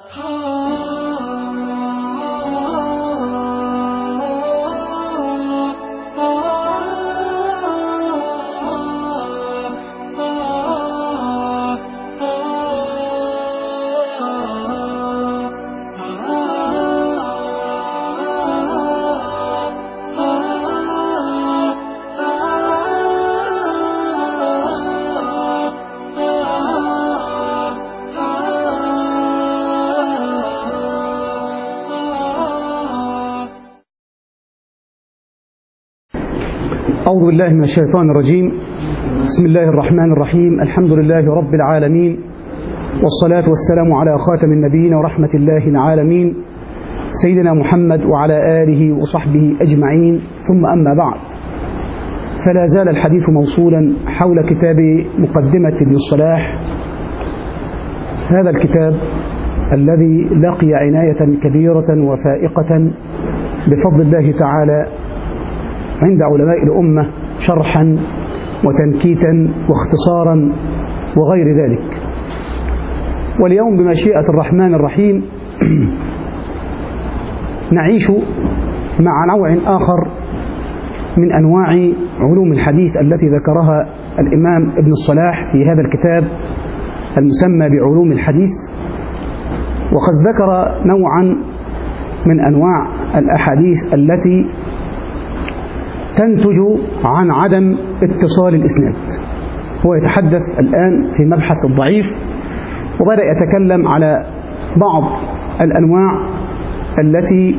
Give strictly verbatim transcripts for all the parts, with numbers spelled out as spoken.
أعوذ بالله من الشيطان الرجيم. بسم الله الرحمن الرحيم. الحمد لله رب العالمين، والصلاة والسلام على خاتم النبيين ورحمة الله العالمين سيدنا محمد وعلى آله وصحبه أجمعين، ثم أما بعد، فلا زال الحديث موصولا حول كتاب مقدمة ابن الصلاح، هذا الكتاب الذي لقي عناية كبيرة وفائقة بفضل الله تعالى عند علماء الأمة شرحا وتنكيتا واختصارا وغير ذلك. واليوم بمشيئة الرحمن الرحيم نعيش مع نوع آخر من أنواع علوم الحديث التي ذكرها الإمام ابن الصلاح في هذا الكتاب المسمى بعلوم الحديث. وقد ذكر نوعا من أنواع الأحاديث التي تنتج عن عدم اتصال الإسناد. هو يتحدث الآن في مبحث الضعيف، وبدأ يتكلم على بعض الأنواع التي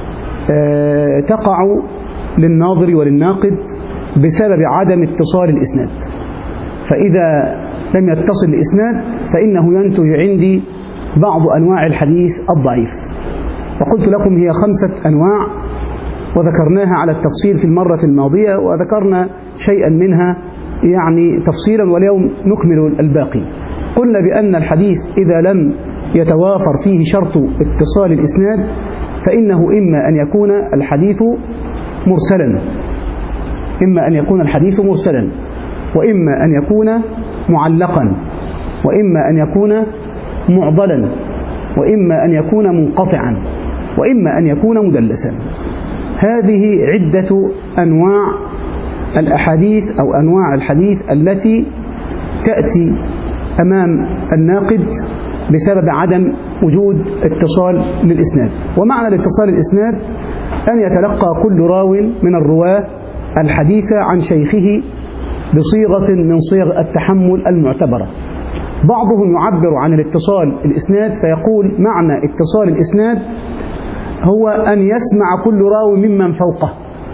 تقع للناظر وللناقد بسبب عدم اتصال الإسناد. فإذا لم يتصل الإسناد فإنه ينتج عندي بعض أنواع الحديث الضعيف. وقلت لكم هي خمسة أنواع، وذكرناها على التفصيل في المرة الماضية، وذكرنا شيئا منها يعني تفصيلا، واليوم نكمل الباقي. قلنا بأن الحديث إذا لم يتوافر فيه شرط اتصال الإسناد فإنه إما أن يكون الحديث مرسلا إما أن يكون الحديث مرسلا وإما أن يكون معلقا، وإما أن يكون معضلا، وإما أن يكون منقطعا، وإما أن يكون مدلسا. هذه عدة أنواع الأحاديث أو أنواع الحديث التي تأتي أمام الناقد بسبب عدم وجود اتصال للإسناد. ومعنى الاتصال الإسناد أن يتلقى كل راو من الرواة الحديث عن شيخه بصيغة من صيغ التحمل المعتبرة. بعضهم يعبر عن الاتصال الإسناد فيقول معنى اتصال الإسناد هو أن يسمع كل راو ممن فوقه،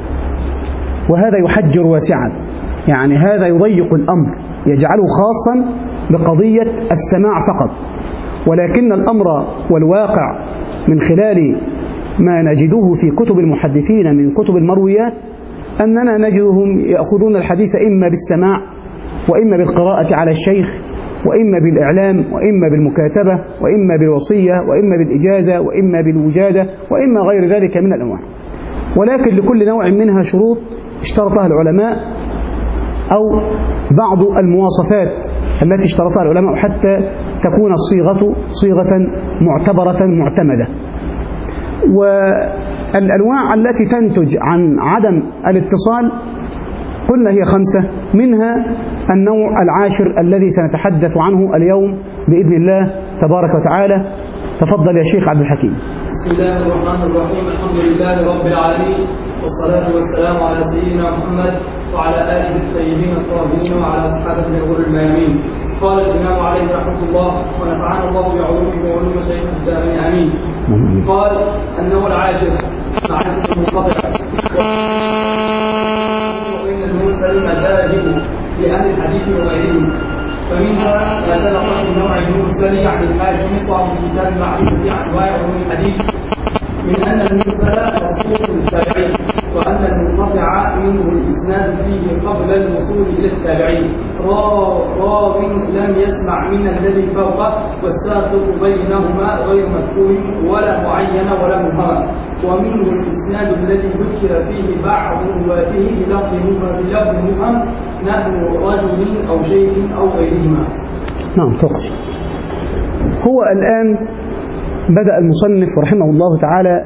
وهذا يحجر واسعا، يعني هذا يضيق الأمر، يجعله خاصا بقضية السماع فقط. ولكن الأمر والواقع من خلال ما نجده في كتب المحدثين من كتب المرويات أننا نجدهم يأخذون الحديث إما بالسماع، وإما بالقراءة على الشيخ، وإما بالإعلام، وإما بالمكاتبة، وإما بالوصية، وإما بالإجازة، وإما بالوجادة، وإما غير ذلك من الأنواع. ولكن لكل نوع منها شروط اشترطها العلماء أو بعض المواصفات التي اشترطها العلماء حتى تكون الصيغة صيغة معتبرة معتمدة. والأنواع التي تنتج عن عدم الاتصال قلنا هي خمسة، منها النوع العاشر الذي سنتحدث عنه اليوم بإذن الله تبارك وتعالى. تفضل يا شيخ عبد الحكيم. بسم الله الرحمن الرحيم. الحمد لله رب العالمين، والصلاة والسلام على سيدنا محمد وعلى آله الطيبين الطاهرين وعلى أصحابه الغر الميامين. قال الإمام عليه رحمة الله، ونفعنا الله بعلومه وعلوم شيخ الدارين آمين. قال النوع العاشر معرفة المنقطع، وإن المرسل مذاهب لأهل الحديث وغيرهم. فمنها ما سبق في النوع المرسل عن الحاكم صاحب كتاب معرفة أنواع علوم الحديث، من أن المرسل موصول للتابعين، وأن المنقطع منه الإسناد فيه قبل الوصول إلى التابعين، راو لم يسمع من الذي فوقه، والساقط بينهما غير مذكور ولا معين ولا مبهم. ومنه الإسناد الذي ذكر فيه بعض رواته بلفظ مبهم نحو رجل أو شيخ أو غيرهما. نعم، فقط. هو الآن بدأ المصنف رحمه الله تعالى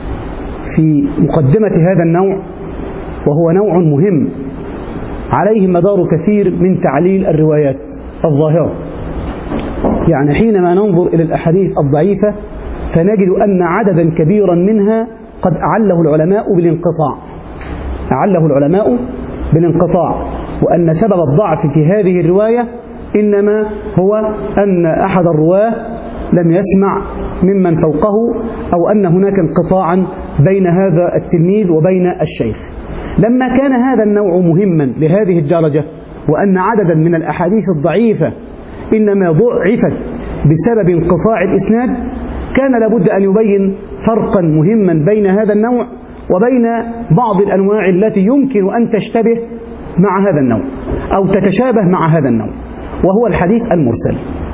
في مقدمة هذا النوع، وهو نوع مهم عليه مدار كثير من تعليل الروايات الظاهرة. يعني حينما ننظر إلى الأحاديث الضعيفة فنجد أن عددا كبيرا منها قد أعله العلماء بالانقطاع أعله العلماء بالانقطاع وأن سبب الضعف في هذه الرواية إنما هو أن أحد الرواه لم يسمع ممن فوقه، أو أن هناك انقطاعا بين هذا التلميذ وبين الشيخ. لما كان هذا النوع مهما لهذه الدرجة، وأن عددا من الأحاديث الضعيفة إنما ضعفت بسبب انقطاع الإسناد، كان لابد أن يبين فرقا مهما بين هذا النوع وبين بعض الأنواع التي يمكن أن تشتبه مع هذا النوع أو تتشابه مع هذا النوع، وهو الحديث المرسل.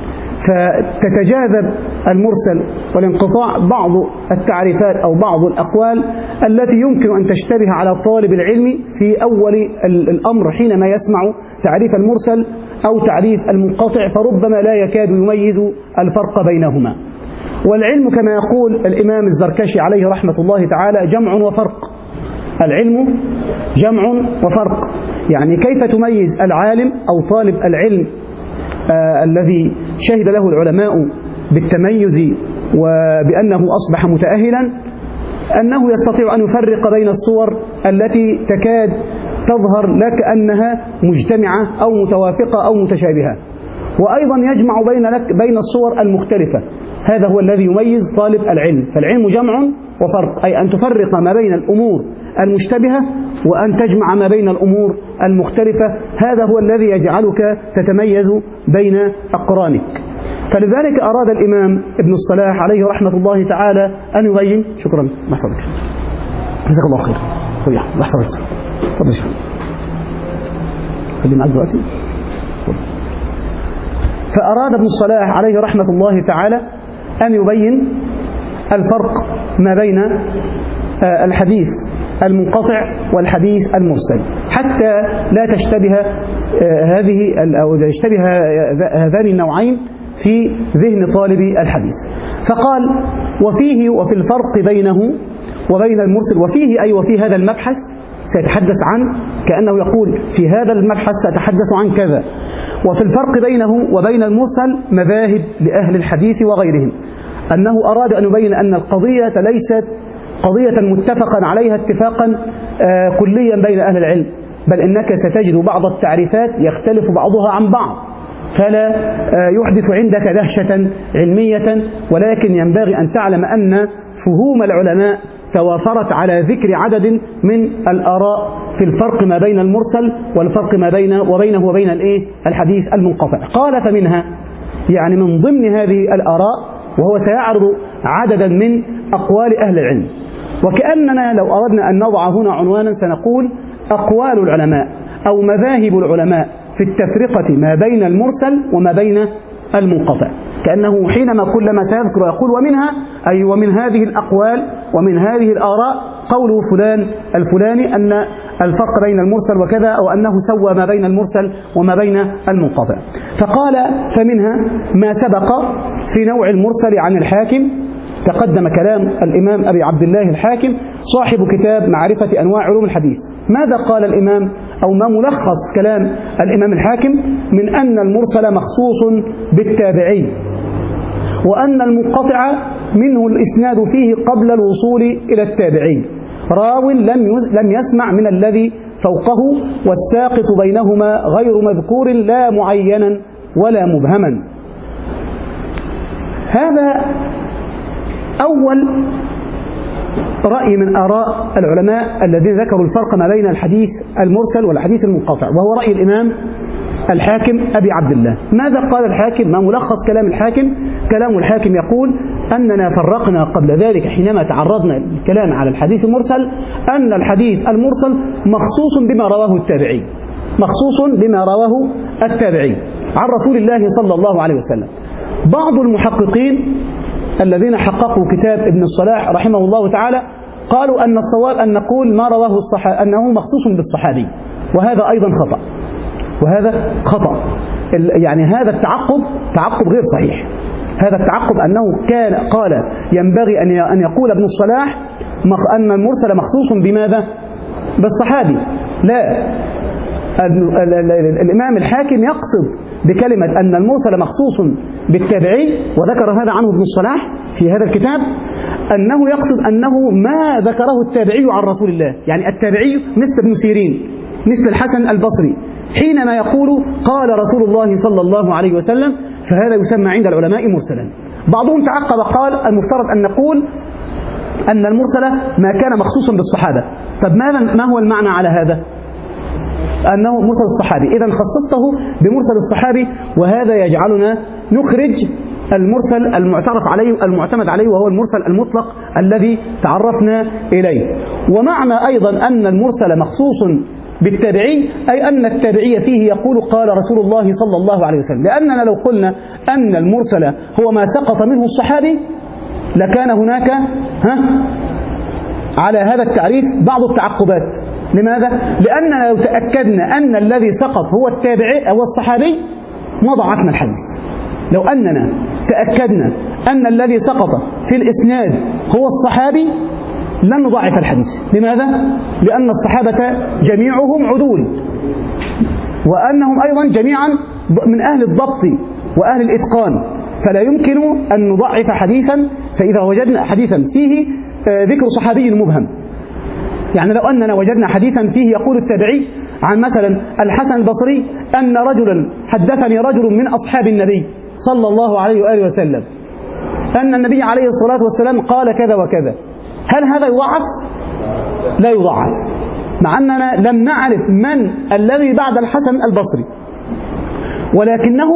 فتتجاذب المرسل والانقطاع بعض التعريفات أو بعض الأقوال التي يمكن أن تشتبه على طالب العلم في أول الأمر حينما يسمع تعريف المرسل أو تعريف المنقطع، فربما لا يكاد يميز الفرق بينهما. والعلم كما يقول الإمام الزركشي عليه رحمة الله تعالى جمع وفرق. العلم جمع وفرق، يعني كيف تميز العالم أو طالب العلم آه الذي شهد له العلماء بالتميز وبأنه أصبح متأهلا، أنه يستطيع أن يفرق بين الصور التي تكاد تظهر لك أنها مجتمعة أو متوافقة أو متشابهة، وأيضا يجمع بين لك بين الصور المختلفة. هذا هو الذي يميز طالب العلم. فالعلم جمع وفرق، أي أن تفرق ما بين الأمور المشتبهة وأن تجمع ما بين الأمور المختلفة. هذا هو الذي يجعلك تتميز بين أقرانك. فلذلك أراد الإمام ابن الصلاح عليه رحمة الله تعالى أن يبين. شكرا، محفظك، جزاك الله خير. محفظك، تفضل شكرا. خلي معك دلوقتي. فأراد ابن الصلاح عليه رحمة الله تعالى أن يبين الفرق ما بين الحديث المنقطع والحديث المرسل، حتى لا تشتبه هذه أو يشتبه هذان النوعين في ذهن طالب الحديث. فقال: وفيه وفي الفرق بينه وبين المرسل، وفيه أي وفي هذا المبحث سيتحدث عن، كأنه يقول في هذا المبحث سأتحدث عن كذا. وفي الفرق بينه وبين المرسل مذاهب لأهل الحديث وغيرهم، أنه أراد أن يبين أن القضية ليست قضية متفقا عليها اتفاقا آه كليا بين أهل العلم، بل إنك ستجد بعض التعريفات يختلف بعضها عن بعض، فلا آه يحدث عندك دهشة علمية، ولكن ينبغي أن تعلم أن فهوم العلماء توافرت على ذكر عدد من الآراء في الفرق ما بين المرسل والفرق ما بين وبينه وبين الإيه؟ الحديث المنقطع. قال: فمنها، يعني من ضمن هذه الآراء، وهو سيعرض عددا من أقوال أهل العلم. وكأننا لو أردنا أن نضع هنا عنوانا سنقول أقوال العلماء أو مذاهب العلماء في التفرقة ما بين المرسل وما بين المنقطع، كأنه حينما كلما سيذكر يقول ومنها، أي ومن هذه الأقوال ومن هذه الآراء قوله فلان الفلاني أن الفرق بين المرسل وكذا، أو أنه سوى ما بين المرسل وما بين المنقطع. فقال: فمنها ما سبق في نوع المرسل عن الحاكم. تقدم كلام الإمام أبي عبد الله الحاكم صاحب كتاب معرفة أنواع علوم الحديث. ماذا قال الإمام، أو ما ملخص كلام الإمام الحاكم؟ من أن المرسل مخصوص بالتابعي، وأن المنقطع منه الإسناد فيه قبل الوصول إلى التابعي، راو لم لم يسمع من الذي فوقه، والساقط بينهما غير مذكور لا معينا ولا مبهما. هذا أول رأي من آراء العلماء الذين ذكروا الفرق ما بين الحديث المرسل والحديث المنقطع، وهو رأي الإمام الحاكم أبي عبد الله. ماذا قال الحاكم؟ ما ملخص كلام الحاكم؟ كلام الحاكم يقول أننا فرقنا قبل ذلك حينما تعرضنا للكلام على الحديث المرسل أن الحديث المرسل مخصوص بما رواه التابعي، مخصوص بما رواه التابعي عن رسول الله صلى الله عليه وسلم. بعض المحققين الذين حققوا كتاب ابن الصلاح رحمه الله تعالى قالوا أن الصواب أن نقول ما رواه الصحابي أنه مخصوص بالصحابي، وهذا أيضا خطأ، وهذا خطأ. يعني هذا التعقب تعقب غير صحيح. هذا التعقب أنه كان قال ينبغي أن يقول ابن الصلاح أن المرسل مخصوص بماذا؟ بالصحابي. لا، الإمام الحاكم يقصد بكلمة أن المرسل مخصوص بالتابعي، وذكر هذا عنه ابن الصلاح في هذا الكتاب، أنه يقصد أنه ما ذكره التابعي عن رسول الله. يعني التابعي مثل ابن سيرين، مثل الحسن البصري، حينما يقول قال رسول الله صلى الله عليه وسلم فهذا يسمى عند العلماء مرسلا. بعضهم تعقب قال المفترض أن نقول أن المرسل ما كان مخصوصا بالصحابة. طب ماذا ما هو المعنى على هذا؟ أنه مرسل الصحابي، إذن خصصته بمرسل الصحابي، وهذا يجعلنا نخرج المرسل المعترف عليه المعتمد عليه وهو المرسل المطلق الذي تعرفنا إليه. ومعنى أيضا أن المرسل مخصوص بالتابعي أي أن التابعي فيه يقول قال رسول الله صلى الله عليه وسلم، لأننا لو قلنا أن المرسل هو ما سقط منه الصحابي لكان هناك ها على هذا التعريف بعض التعقبات. لماذا؟ لأننا لو تأكدنا أن الذي سقط هو التابعي أو الصحابي ما ضعفنا الحديث. لو أننا تأكدنا أن الذي سقط في الإسناد هو الصحابي لن نضعف الحديث. لماذا؟ لأن الصحابة جميعهم عدول، وأنهم أيضا جميعا من أهل الضبط وأهل الإتقان، فلا يمكن أن نضعف حديثا. فإذا وجدنا حديثا فيه ذكر صحابي مبهم، يعني لو أننا وجدنا حديثا فيه يقول التابعي عن مثلا الحسن البصري أن رجلا حدثني رجل من أصحاب النبي صلى الله عليه وآله وسلم أن النبي عليه الصلاة والسلام قال كذا وكذا، هل هذا يضعف؟ لا يضعف، مع أننا لم نعرف من الذي بعد الحسن البصري، ولكنه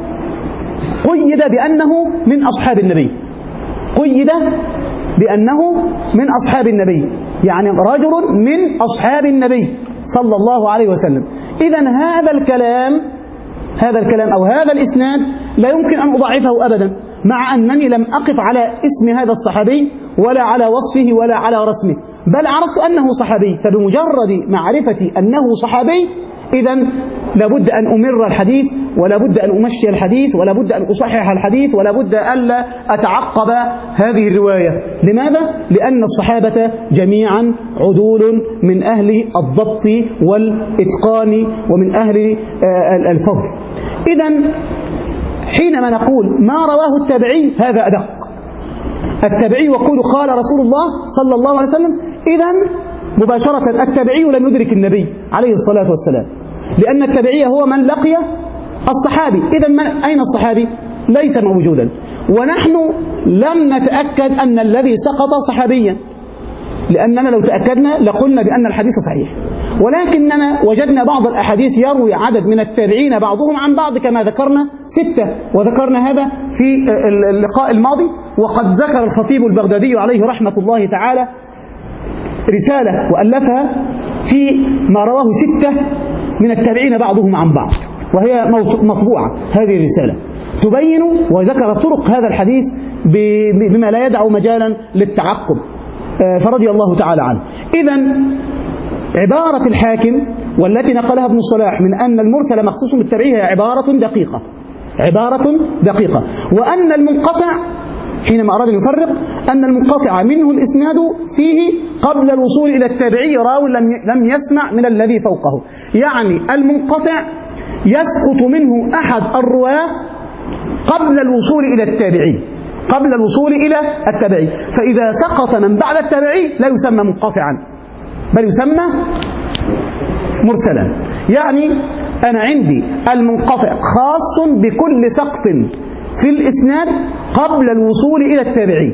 قيد بأنه من أصحاب النبي، قيد بأنه من أصحاب النبي، يعني رجل من أصحاب النبي صلى الله عليه وسلم. إذن هذا الكلام هذا الكلام أو هذا الإسناد لا يمكن أن أضعفه أبدا، مع أنني لم أقف على اسم هذا الصحابي ولا على وصفه ولا على رسمه، بل عرفت أنه صحابي. فبمجرد معرفتي أنه صحابي إذن لابد أن أمر الحديث، ولا بد أن أمشي الحديث، ولا بد أن أصحح الحديث، ولا بد ألا أتعقب هذه الرواية. لماذا؟ لأن الصحابة جميعا عدول من أهل الضبط والإتقان ومن أهل الفضل. إذن حينما نقول ما رواه التابعي هذا أدق. التابعي يقول قال رسول الله صلى الله عليه وسلم، إذن مباشرة التابعي لم يدرك النبي عليه الصلاة والسلام، لأن التابعي هو من لقي الصحابي. إذن من أين الصحابي؟ ليس موجودا، ونحن لم نتأكد أن الذي سقط صحابيا، لأننا لو تأكدنا لقلنا بأن الحديث صحيح، ولكننا وجدنا بعض الأحاديث يروي عدد من التابعين بعضهم عن بعض كما ذكرنا ستة، وذكرنا هذا في اللقاء الماضي. وقد ذكر الخطيب البغدادي عليه رحمة الله تعالى رسالة وألفها في ما رواه ستة من التابعين بعضهم عن بعض، وهي مطبوعة هذه الرسالة تبين وذكر طرق هذا الحديث بما لا يدع مجالا للتعقب، فرضي الله تعالى عنه. إذن عبارة الحاكم والتي نقلها ابن الصلاح من أن المرسل مخصوص بالتابعي هي عبارة دقيقة، عبارة دقيقة. وأن المنقطع حينما أراد أن يفرق أن المنقطع منه الإسناد فيه قبل الوصول إلى التابعي راو لم يسمع من الذي فوقه، يعني المنقطع يسقط منه أحد الرواة قبل الوصول إلى التابعي، قبل الوصول إلى التابعي. فإذا سقط من بعد التابعي لا يسمى منقطعا بل يسمى مرسلا. يعني أنا عندي المنقطع خاص بكل سقط في الإسناد قبل الوصول إلى التابعي،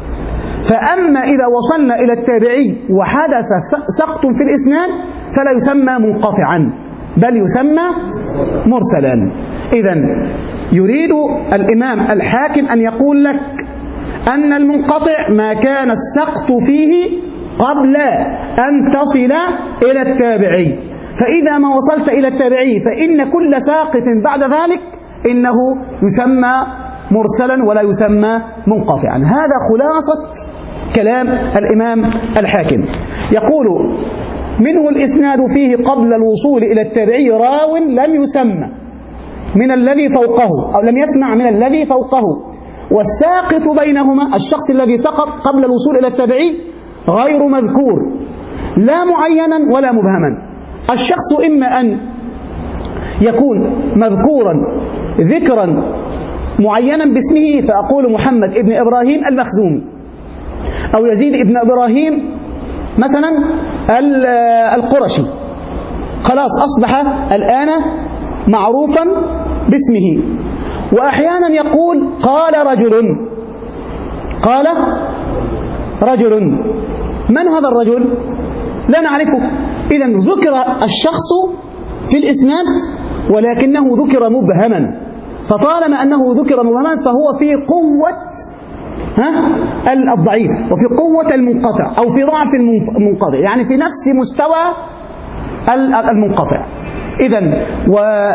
فأما إذا وصلنا إلى التابعي وحدث سقط في الإسناد فلا يسمى منقطعا بل يسمى مرسلا. إذن يريد الإمام الحاكم أن يقول لك أن المنقطع ما كان السقط فيه قبل أن تصل إلى التابعي، فإذا ما وصلت إلى التابعي فإن كل ساقط بعد ذلك إنه يسمى مرسلا ولا يسمى منقطعا. هذا خلاصة كلام الإمام الحاكم. يقول منه الإسناد فيه قبل الوصول إلى التابعي راو لم يسمى من الذي فوقه أو لم يسمع من الذي فوقه، والساقط بينهما الشخص الذي سقط قبل الوصول إلى التابعي غير مذكور لا معينا ولا مبهما. الشخص إما أن يكون مذكورا ذكرا معينا باسمه فأقول محمد ابن إبراهيم المخزومي، أو يزيد ابن إبراهيم مثلا القرشي، خلاص أصبح الآن معروفا باسمه. وأحيانا يقول قال رجل، قال رجل، من هذا الرجل؟ لا نعرفه. إذن ذكر الشخص في الإسناد ولكنه ذكر مبهما، فطالما أنه ذكر مبهما فهو في قوة ها الضعيف وفي قوة المنقطع أو في ضعف المنقطع، يعني في نفس مستوى المنقطع. إذن و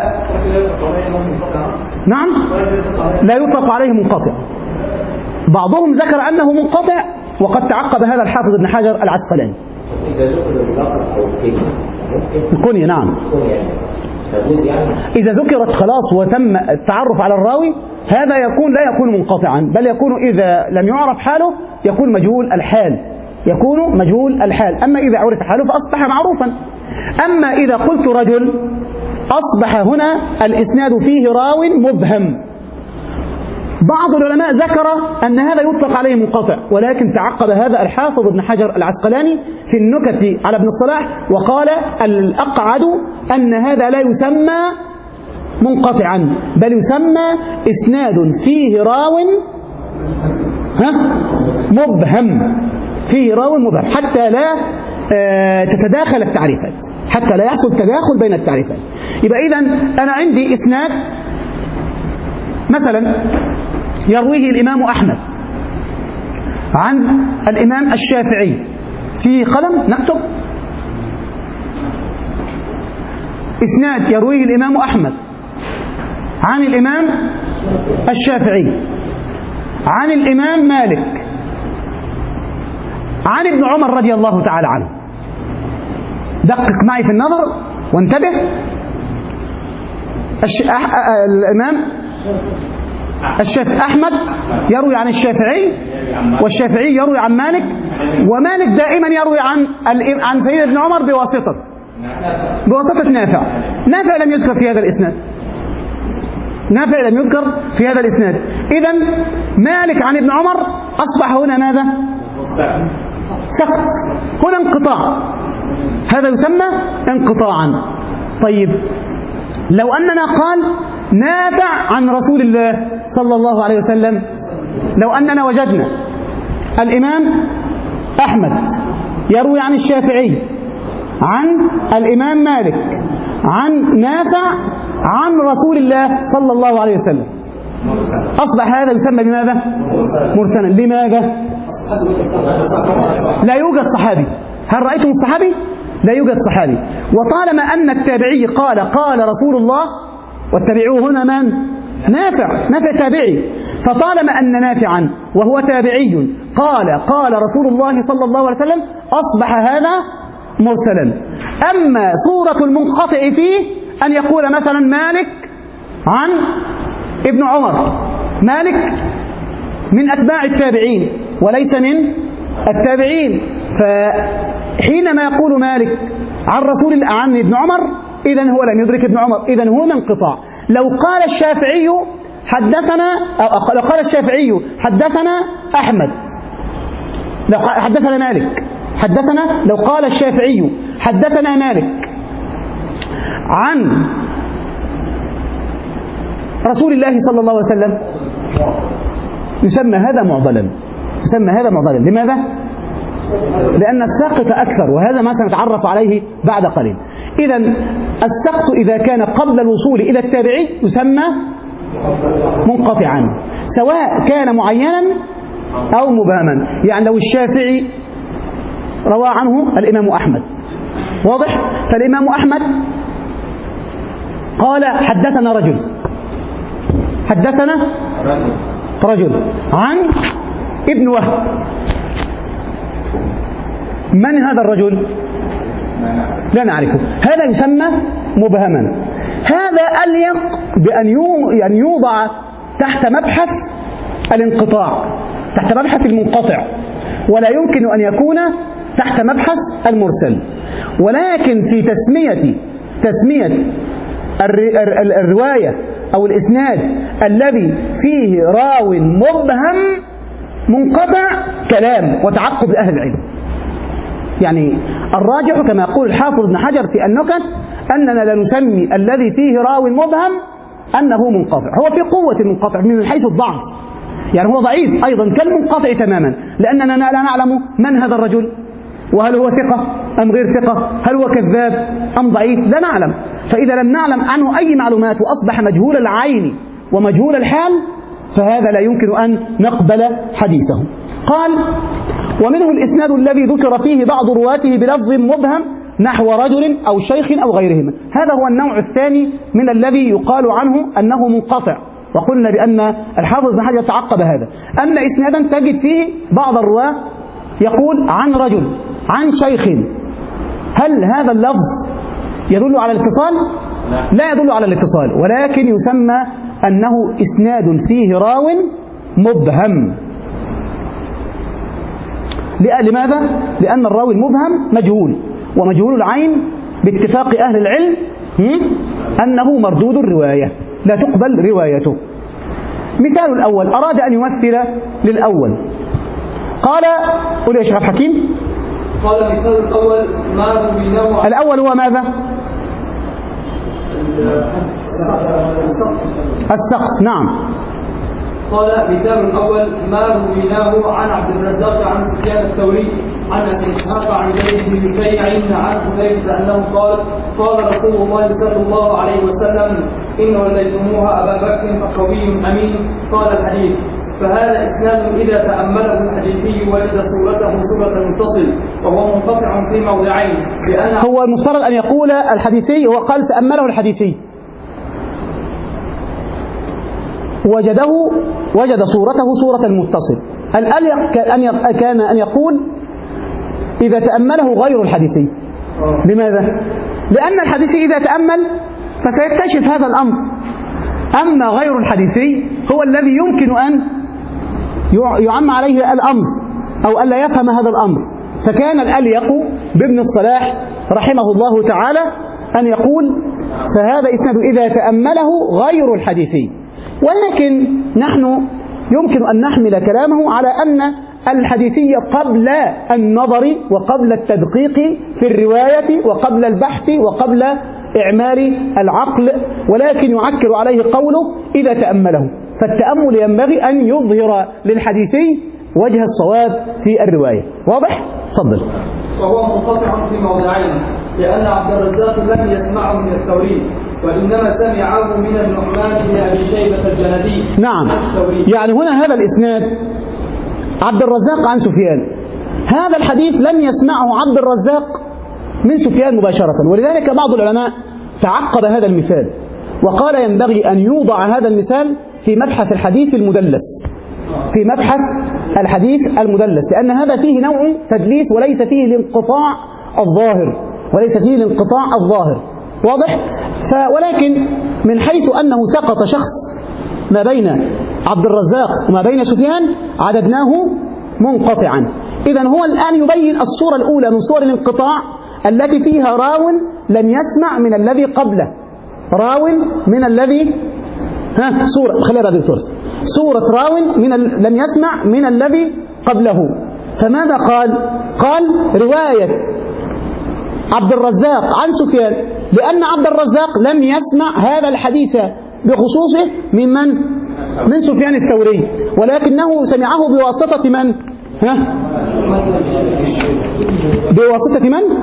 نعم لا يطلق عليه منقطع. بعضهم ذكر أنه منقطع وقد تعقب هذا الحافظ ابن حجر العسقلاني. إذا ذكر اللقب أو الكنية نعم، إذا ذكرت خلاص وتم التعرف على الراوي هذا يكون لا يكون منقطعا، بل يكون إذا لم يعرف حاله يكون مجهول الحال، يكون مجهول الحال. أما إذا عرف حاله فأصبح معروفا. أما إذا قلت رجل أصبح هنا الإسناد فيه راو مبهم. بعض العلماء ذكر أن هذا يطلق عليه منقطع، ولكن تعقب هذا الحافظ ابن حجر العسقلاني في النكت على ابن الصلاح وقال الأقعد أن هذا لا يسمى منقطعا بل يسمى إسناد فيه راو ها مبهم، فيه راو مبهم حتى لا تتداخل التعريفات، حتى لا يحصل تداخل بين التعريفات. يبقى إذن أنا عندي إسناد مثلا يرويه الإمام أحمد عن الإمام الشافعي، في قلم نكتب إسناد يرويه الإمام أحمد عن الإمام الشافعي عن الإمام مالك عن ابن عمر رضي الله تعالى عنه. دقق معي في النظر وانتبه. الش... أح... الإمام الشافعي أحمد يروي عن الشافعي، والشافعي يروي عن مالك، ومالك دائما يروي عن عن سيد ابن عمر بواسطة بواسطة نافع. نافع لم يذكر في هذا الإسناد، نافع لم يذكر في هذا الإسناد. إذن مالك عن ابن عمر أصبح هنا ماذا؟ سقط، هنا انقطاع، هذا يسمى انقطاعا. طيب لو أننا قال نافع عن رسول الله صلى الله عليه وسلم، لو أننا وجدنا الإمام أحمد يروي عن الشافعي عن الإمام مالك عن نافع عن رسول الله صلى الله عليه وسلم، أصبح هذا يسمى بماذا؟ مرسلا. لماذا؟ لا يوجد صحابي. هل رأيتم الصحابي؟ لا يوجد صحابي. وطالما أن التابعي قال قال رسول الله، والتابعي هنا من؟ نافع، نافع تابعي. فطالما أن نافعا وهو تابعي قال قال رسول الله صلى الله عليه وسلم أصبح هذا مرسلا. أما صورة المنقطع فيه أن يقول مثلا مالك عن ابن عمر، مالك من أتباع التابعين وليس من التابعين، فحينما يقول مالك عن رسول الله عن ابن عمر إذن هو لم يدرك ابن عمر، إذن هنا انقطاع. لو قال الشافعي حدثنا أو لو قال الشافعي حدثنا أحمد، لو حدثنا مالك حدثنا، لو قال الشافعي حدثنا مالك عن رسول الله صلى الله عليه وسلم يسمى هذا معضلا، يسمى هذا معضلا. لماذا؟ لأن الساقط أكثر، وهذا ما سنتعرف عليه بعد قليل. إذن السقط إذا كان قبل الوصول إلى التابعي يسمى منقطعا، سواء كان معينا أو مبهما. يعني لو الشافعي روى عنه الإمام أحمد، واضح؟ فالإمام أحمد قال حدثنا رجل، حدثنا رجل عن ابن وهب. من هذا الرجل؟ لا نعرفه، هذا يسمى مبهما. هذا أليق بأن يوضع تحت مبحث الانقطاع، تحت مبحث المنقطع، ولا يمكن أن يكون تحت مبحث المرسل. ولكن في تسمية تسمية الرواية أو الإسناد الذي فيه راو مبهم منقطع كلام وتعقب لأهل العلم. يعني الراجح كما يقول الحافظ ابن حجر في النكت أننا لا نسمي الذي فيه راو مبهم أنه منقطع، هو في قوة المنقطع من حيث الضعف، يعني هو ضعيف أيضا كالمنقطع تماما، لأننا لا نعلم من هذا الرجل، وهل هو ثقة أم غير ثقة، هل هو كذاب أم ضعيف، لا نعلم. فإذا لم نعلم عنه أي معلومات وأصبح مجهول العين ومجهول الحال فهذا لا يمكن أن نقبل حديثه. قال: ومنه الإسناد الذي ذكر فيه بعض رواته بلفظ مبهم نحو رجل أو شيخ أو غيرهما. هذا هو النوع الثاني من الذي يقال عنه أنه منقطع، وقلنا بأن الحافظ ابن حجر تعقب هذا. أما إسنادا تجد فيه بعض الرواة يقول عن رجل عن شيخ، هل هذا اللفظ يدل على الاتصال؟ لا يدل على الاتصال، ولكن يسمى أنه إسناد فيه راو مبهم. لماذا؟ لأن الراوي المبهم مجهول، ومجهول العين باتفاق أهل العلم أنه مردود الرواية، لا تقبل روايته. مثال الأول: أراد أن يمثل للأول، قال: قل يا شيخ الحكيم. قال: مثال الأول ما رويناه. الأول هو ماذا؟ السقط. نعم. قال: مثال الأول ما رويناه عن عبد الرزاق عن سفيان الثوري عن أبي إسحاق عن زيد بن بكيع عن حذيفة أنه قال: قال رسول الله صلى الله عليه وسلم: إن وليتموها أبا بكر فقوي أمين. قال الحديث. فهذا إسناد إذا تأمله الحديثي وجد صورته صورة متصل، وهو منقطع في موضعين، لأن هو المفترض أن يقول الحديثي، هو قال تأمله الحديثي، وجده وجد صورته صورة المتصل. الأليق أن كان أن يقول إذا تأمله غير الحديثي. لماذا؟ لأن الحديثي إذا تأمل فسيكتشف هذا الأمر، أما غير الحديثي هو الذي يمكن أن يعم عليه الأمر أو ألا يفهم هذا الأمر. فكان الأليق بابن الصلاح رحمه الله تعالى أن يقول فهذا إسناد إذا تأمله غير الحديثي. ولكن نحن يمكن أن نحمل كلامه على أن الحديثي قبل النظر وقبل التدقيق في الرواية وقبل البحث وقبل إعمال العقل، ولكن يعكر عليه قوله إذا تأمله. فالتأمل ينبغي أن يظهر للحديثي وجه الصواب في الرواية. واضح؟ تفضل. وهو منقطع في موضعين، لأن عبد الرزاق لم يسمعه من الثوري، وإنما سمعه من النعمان بن أبي شيبة الجندي. نعم، يعني هنا هذا الإسناد عبد الرزاق عن سفيان، هذا الحديث لم يسمعه عبد الرزاق من سفيان مباشرة، ولذلك بعض العلماء تعقب هذا المثال وقال ينبغي أن يوضع هذا المثال في مبحث الحديث المدلس، في مبحث الحديث المدلس، لأن هذا فيه نوع تدليس وليس فيه الانقطاع الظاهر، وليس فيه الانقطاع الظاهر. واضح؟ ولكن من حيث أنه سقط شخص ما بين عبد الرزاق وما بين سفيان عددناه منقطعا. إذن هو الآن يبين الصورة الأولى من صور الانقطاع التي فيها راو لم يسمع من الذي قبله، راو من الذي ها صورة خلينا هذه الصورة صورة راو من ال... لم يسمع من الذي قبله. فماذا قال؟ قال رواية عبد الرزاق عن سفيان، لأن عبد الرزاق لم يسمع هذا الحديث بخصوصه من من؟ من سفيان الثوري، ولكنه سمعه بواسطة من؟ ها؟ بواسطة من؟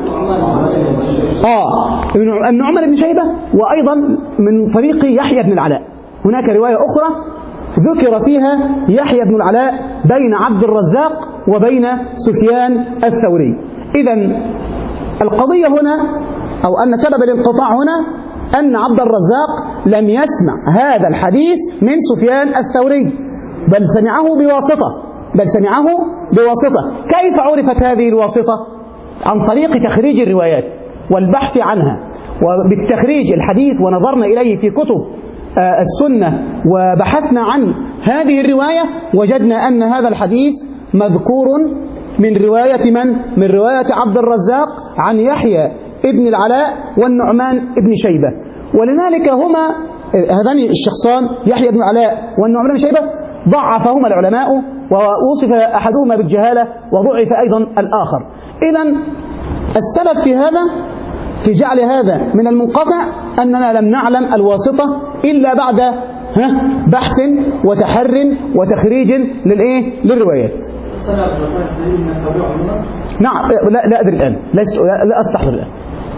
آه النعمان بن شيبة، وأيضا من طريق يحيى بن العلاء. هناك رواية أخرى ذكر فيها يحيى بن العلاء بين عبد الرزاق وبين سفيان الثوري. إذن القضية هنا أو أن سبب الانقطاع هنا أن عبد الرزاق لم يسمع هذا الحديث من سفيان الثوري، بل سمعه بواسطة بل سمعه بواسطة كيف عرفت هذه الواسطة؟ عن طريق تخريج الروايات والبحث عنها، وبالتخريج الحديث ونظرنا إليه في كتب السنة وبحثنا عن هذه الرواية وجدنا أن هذا الحديث مذكور من رواية من؟ من رواية عبد الرزاق عن يحيى ابن العلاء والنعمان ابن شيبة. ولذلك هما هذان الشخصان يحيى بن العلاء والنعمان بن شيبة ضعفهما العلماء ووصف أحدهما بالجهالة وضعف أيضا الآخر. إذن السبب في هذا في جعل هذا من المنقطع أننا لم نعلم الواسطة إلا بعد بحث وتحر وتخريج للإيه؟ للروايات. نعم لا لا أدري الآن لا, لا أستحضر الآن.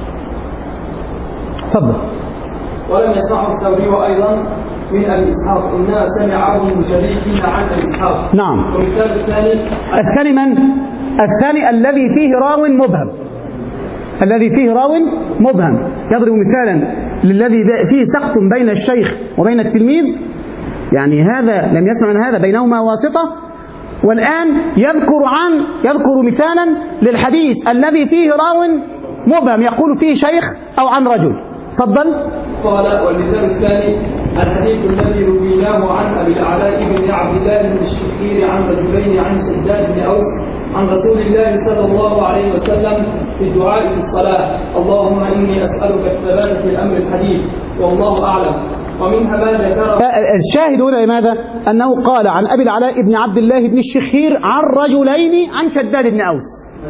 تفضل. ولم يسمعه الثوري أيضا من أبي إسحاق إنما سمعه من شريكنا عن أبي إسحاق. نعم. والكتاب الثاني الثاني من؟ الثاني الذي فيه راو مبهم، الذي فيه راو مبهم. يضرب مثالا للذي فيه سقط بين الشيخ وبين التلميذ، يعني هذا لم يسمع عن هذا بينهما واسطة. والآن يذكر عن يذكر مثالا للحديث الذي فيه راو مبهم يقول فيه شيخ أو عن رجل. تفضل. قال والمثال الثاني الحديث الذي رويناه عن أبي العلاء بن عبد الله بن الشخير عن رجلين عن شداد بن أوس عن رسول الله صلى الله عليه وسلم في الدعاء في الصلاة اللهم إني أسألك الثبات في الأمر الحديث والله أعلم. ومنها ما ذكر الشاهد هنا لماذا؟ أنه قال عن أبي العلاء بن عبد الله بن الشخير عن رجلين عن شداد بن أوس.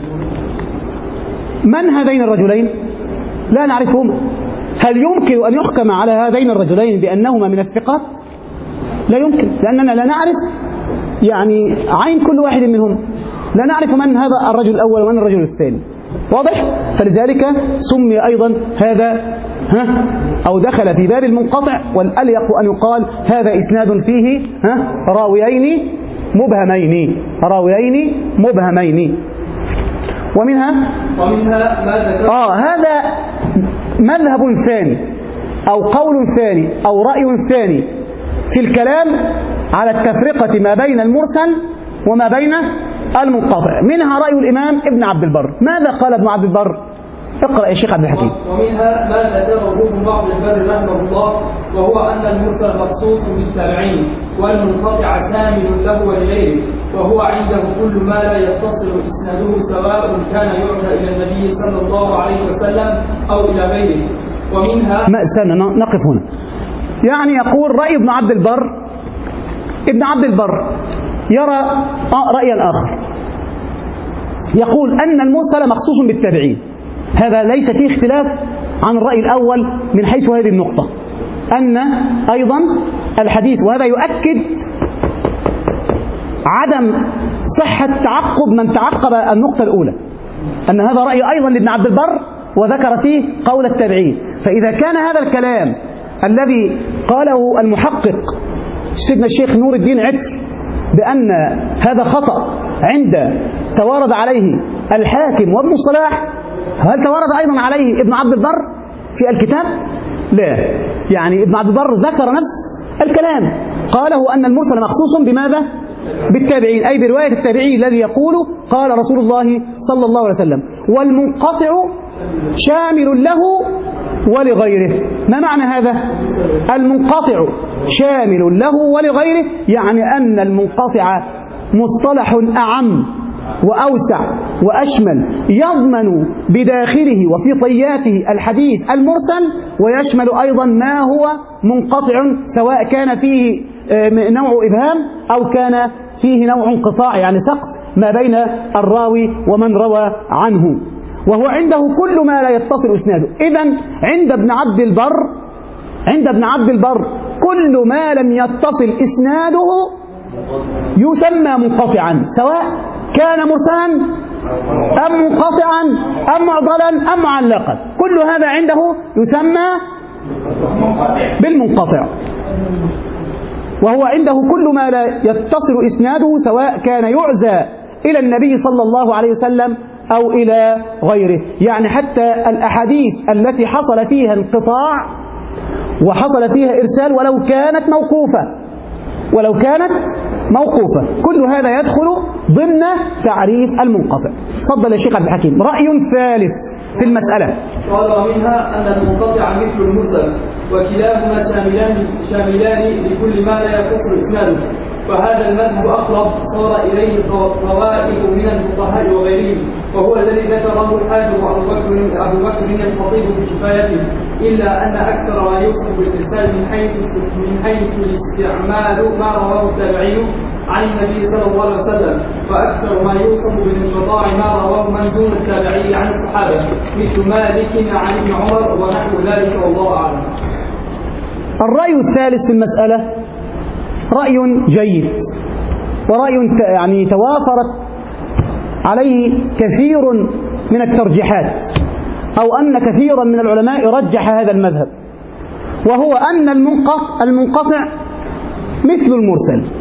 من هذين الرجلين؟ لا نعرفهم. هل يمكن أن يحكم على هذين الرجلين بأنهما من الثقات؟ لا يمكن، لأننا لا نعرف يعني عين كل واحد منهم، لا نعرف من هذا الرجل الأول ومن الرجل الثاني. واضح؟ فلذلك سمي أيضا هذا ها أو دخل في باب المنقطع، والأليق أن يقال هذا إسناد فيه ها راويين مبهمين راويين مبهمين. ومنها ومنها ما ذكر آه هذا مذهب ثاني أو قول ثاني أو رأي ثاني في الكلام على التفرقة ما بين المرسل وما بين المنقطع. منها رأي الإمام ابن عبد البر. ماذا قال ابن عبد البر؟ اقرأ يا شيخ عبد الحكيم. ومنها ما ذكره ابن بعض البر رحمه الله وهو أن المرسل مخصوص بالتابعين والمنقطع شامل له ولغيره، وهو عنده كل ما لا يتصل إسناده سواء كان يعزى إلى النبي صلى الله عليه وسلم أو إلى غيره. ومنها ما استنى نقف هنا. يعني يقول رأي ابن عبد البر، ابن عبد البر يرى رأيا آخر، يقول أن المرسل مخصوص بالتابعين. هذا ليس فيه اختلاف عن الرأي الأول من حيث هذه النقطة، أن أيضا الحديث، وهذا يؤكد عدم صحة تعقب من تعقب النقطة الأولى، أن هذا رأي أيضا لابن عبد البر وذكر فيه قول التابعين. فإذا كان هذا الكلام الذي قاله المحقق سيدنا الشيخ نور الدين عتر بأن هذا خطأ عند توارد عليه الحاكم وابن الصلاح، هل توارد أيضا عليه ابن عبد البر في الكتاب؟ لا. يعني ابن عبد البر ذكر نفس الكلام، قاله أن المرسل مخصوص بماذا؟ بالتابعين، أي برواية التابعي الذي يقول قال رسول الله صلى الله عليه وسلم، والمنقطع شامل له ولغيره. ما معنى هذا؟ المنقطع شامل له ولغيره، يعني أن المنقطع مصطلح أعم وأوسع وأشمل، يضمن بداخله وفي طياته الحديث المرسل، ويشمل أيضا ما هو منقطع سواء كان فيه نوع إبهام أو كان فيه نوع انقطاع، يعني سقط ما بين الراوي ومن روى عنه، وهو عنده كل ما لا يتصل إسناده. إذن عند ابن عبد البر عند ابن عبد البر كل ما لم يتصل إسناده يسمى منقطعا، سواء كان مرسلا أم منقطعا أم معضلا أم معلقا، كل هذا عنده يسمى بالمنقطع. وهو عنده كل ما لا يتصل إسناده سواء كان يعزى إلى النبي صلى الله عليه وسلم أو إلى غيره. يعني حتى الأحاديث التي حصل فيها انقطاع وحصل فيها إرسال ولو كانت موقوفة ولو كانت موقوفة كل هذا يدخل ضمن تعريف المنقطع. تفضل يا شيخ عبد الحكيم. رأي ثالث في المسألة. قال ومنها أن المنقطع مثل المرسل وكلاهما شاملان شاملان لكل ما لا يقصر إسناده. فهذا المذهب أقرب صار إليه طوائف من الفقهاء وغيرهم، وهو الذي ذكره الحافظ أبو بكر أبو بكر الخطيب بكفايته، إلا أن أكثر ما يوصف بالإرسال من حيث من حيث الاستعمال ما رواه التابعي عن النبي صلى الله عليه وسلم، وأكثر ما يوصف بالانقطاع ما رواه من دون التابعي عن الصحابة مثل مالك عن ابن عمر ونحو ذلك والله أعلم. الرأي الثالث في المسألة رأي جيد، ورأي يعني توافرت عليه كثير من الترجيحات، أو أن كثيرا من العلماء رجح هذا المذهب، وهو أن المنقطع مثل المرسل،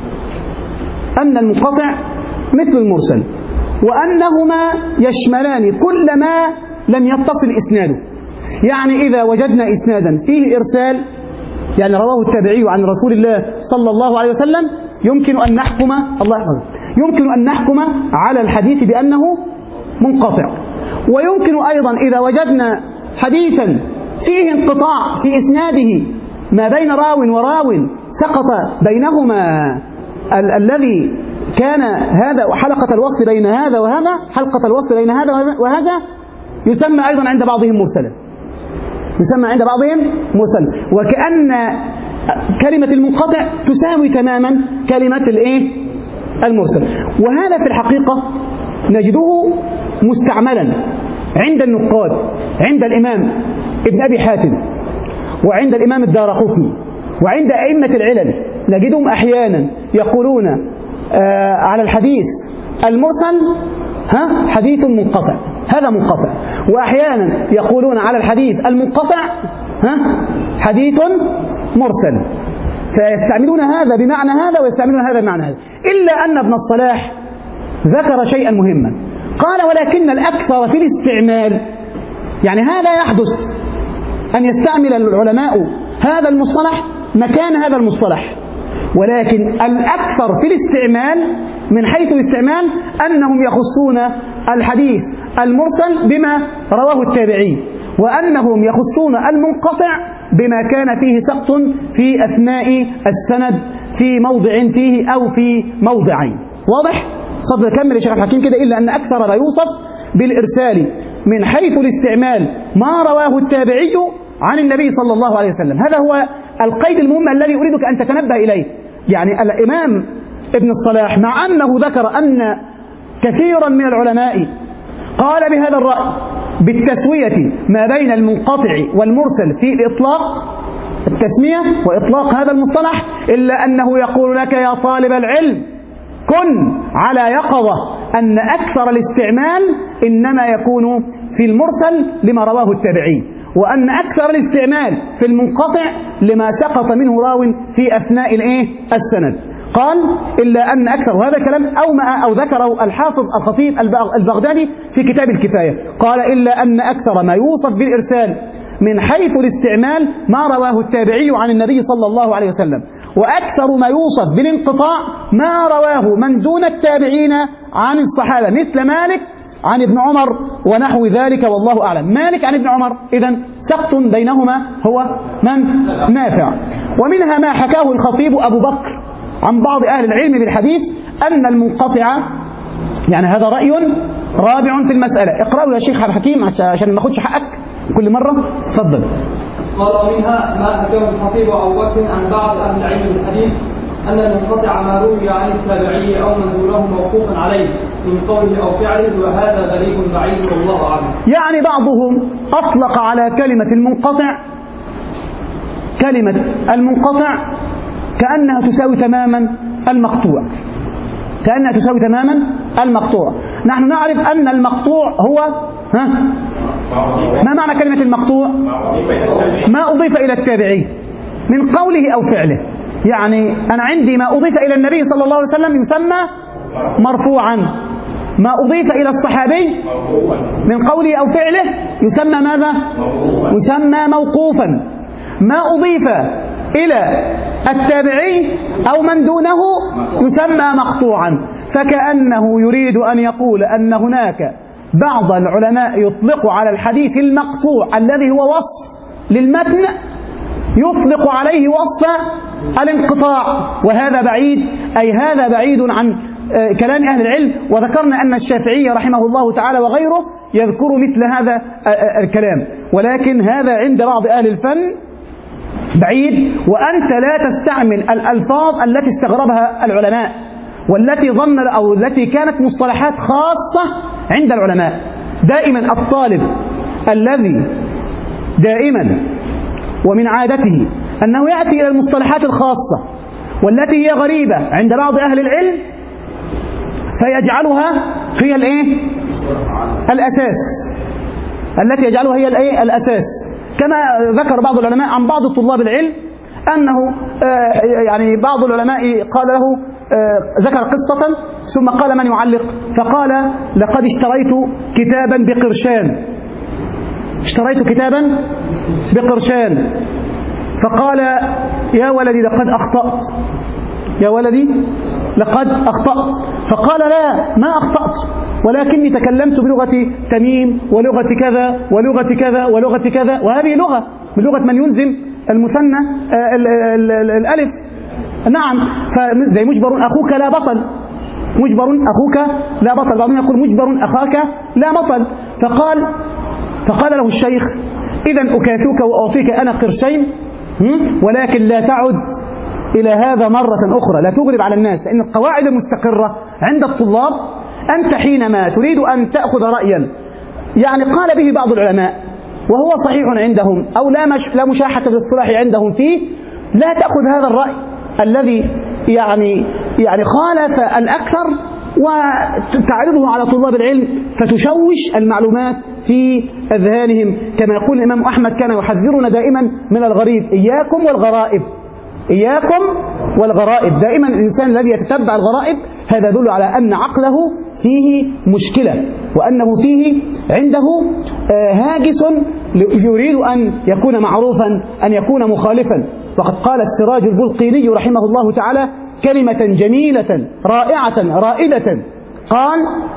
أن المنقطع مثل المرسل، وأنهما يشملان كل ما لم يتصل إسناده. يعني إذا وجدنا إسنادا فيه إرسال، يعني رواه التابعي عن رسول الله صلى الله عليه وسلم، يمكن أن نحكم الله يحفظه يمكن أن نحكم على الحديث بأنه منقطع. ويمكن أيضا إذا وجدنا حديثا فيه انقطاع في إسناده ما بين راو وراو سقط بينهما ال الذي كان هذا حلقة الوصل بين هذا وهذا حلقة الوصل بين هذا وهذا يسمى أيضا عند بعضهم مرسلا، يسمى عند بعضهم مرسل، وكأن كلمة المنقطع تساوي تماما كلمة الايه المرسل. وهذا في الحقيقة نجده مستعملا عند النقاد، عند الإمام ابن أبي حاتم، وعند الإمام الدارقطني، وعند أئمة العلل، نجدهم أحيانا يقولون آه على الحديث المرسل ها حديث منقطع، هذا منقطع، وأحيانا يقولون على الحديث المنقطع ها حديث مرسل، فيستعملون هذا بمعنى هذا ويستعملون هذا بمعنى هذا. إلا أن ابن الصلاح ذكر شيئا مهما، قال ولكن الأكثر في الاستعمال، يعني هذا يحدث أن يستعمل العلماء هذا المصطلح مكان هذا المصطلح، ولكن الأكثر في الاستعمال من حيث الاستعمال أنهم يخصون الحديث المرسل بما رواه التابعي، وأنهم يخصون المنقطع بما كان فيه سقط في أثناء السند في موضع فيه أو في موضعين. واضح؟ صدق كمل يا شيخ الحكيم كده. إلا أن أكثر ما يوصف بالإرسال من حيث الاستعمال ما رواه التابعي عن النبي صلى الله عليه وسلم. هذا هو القيد المهم الذي أريدك أن تتنبه إليه. يعني الإمام ابن الصلاح مع أنه ذكر أن كثيرا من العلماء قال بهذا الرأي بالتسوية ما بين المنقطع والمرسل في الإطلاق، التسمية وإطلاق هذا المصطلح، إلا أنه يقول لك يا طالب العلم كن على يقظة أن أكثر الاستعمال إنما يكون في المرسل لما رواه التابعي، وأن أكثر الاستعمال في المنقطع لما سقط منه راو في أثناء الإيه السند. قال إلا أن أكثر، وهذا كلام أومأ أو ذكره الحافظ الخطيب البغدادي في كتاب الكفاية، قال إلا أن أكثر ما يوصف بالإرسال من حيث الاستعمال ما رواه التابعي عن النبي صلى الله عليه وسلم، وأكثر ما يوصف بالانقطاع ما رواه من دون التابعين عن الصحابة مثل مالك عن ابن عمر ونحو ذلك والله أعلم. مالك عن ابن عمر إذن سقط بينهما هو من نافع. ومنها ما حكاه الخطيب أبو بكر عن بعض أهل العلم بالحديث أن المنقطع، يعني هذا رأي رابع في المسألة. اقرأوا يا شيخ الحكيم عشان ما أخدش حقك كل مرة. تفضل. قال ومنها ما حكاه الخطيب أبو بكر عن بعض أهل العلم بالحديث أن المنقطع ما روي عن التابعي أو من دونه موقوفا عليه من قوله أو فعله، وهذا دليل بعيد والله أعلم. يعني بعضهم أطلق على كلمة المنقطع كلمة المنقطع كأنها تساوي تماما المقطوع، كأنها تساوي تماما المقطوع. نحن نعرف أن المقطوع هو ها ما معنى كلمة المقطوع؟ ما أضيف إلى التابعي من قوله أو فعله. يعني أنا عندي ما أضيف إلى النبي صلى الله عليه وسلم يسمى مرفوعا، ما أضيف إلى الصحابي من قوله أو فعله يسمى ماذا؟ يسمى موقوفا. ما أضيف إلى التابعي أو من دونه يسمى مقطوعا. فكأنه يريد أن يقول أن هناك بعض العلماء يطلق على الحديث المقطوع الذي هو وصف للمتن يطلق عليه وصف الانقطاع، وهذا بعيد، أي هذا بعيد عن كلام أهل العلم. وذكرنا أن الشافعي رحمه الله تعالى وغيره يذكر مثل هذا الكلام، ولكن هذا عند بعض أهل الفن بعيد. وأنت لا تستعمل الألفاظ التي استغربها العلماء والتي ظن أو التي كانت مصطلحات خاصة عند العلماء. دائما الطالب الذي دائما ومن عادته أنه يأتي إلى المصطلحات الخاصة والتي هي غريبة عند بعض أهل العلم فيجعلها هي الإيه؟ الأساس، التي يجعلها هي الإيه؟ الأساس. كما ذكر بعض العلماء عن بعض طلاب العلم أنه يعني بعض العلماء قال له ذكر قصة ثم قال من يعلق؟ فقال لقد اشتريت كتابا بقرشان، اشتريت كتابا بقرشان. فقال يا ولدي لقد أخطأت، يا ولدي لقد أخطأت. فقال لا ما أخطأت، ولكني تكلمت بلغة تميم ولغة كذا ولغة كذا ولغة كذا، وهذه لغة من لغة من يلزم المثنى ال ال ال الألف. نعم، فزي مجبر أخوك لا بطل، مجبر أخوك لا بطل، بعضهم يقول مجبر أخاك لا بطل. فقال فقال له الشيخ إذن أكافئك وأعطيك أنا قرشين، ولكن لا تعد إلى هذا مرة أخرى، لا تغرب على الناس، لأن القواعد المستقرة عند الطلاب أنت حينما تريد أن تأخذ رأيا يعني قال به بعض العلماء وهو صحيح عندهم أو لا مش لا مشاحة بالاصطلاح عندهم فيه، لا تأخذ هذا الرأي الذي يعني يعني خالف الأكثر وتعرضه على طلاب العلم فتشوش المعلومات في أذهانهم. كما يقول الإمام أحمد كان يحذرنا دائما من الغريب، إياكم والغرائب، إياكم والغرائب. دائما الإنسان الذي يتتبع الغرائب هذا يدل على أن عقله فيه مشكلة، وأنه فيه عنده هاجس يريد أن يكون معروفا، أن يكون مخالفا. وقد قال السراج البلقيني رحمه الله تعالى كلمة جميلة رائعة رائدة، قال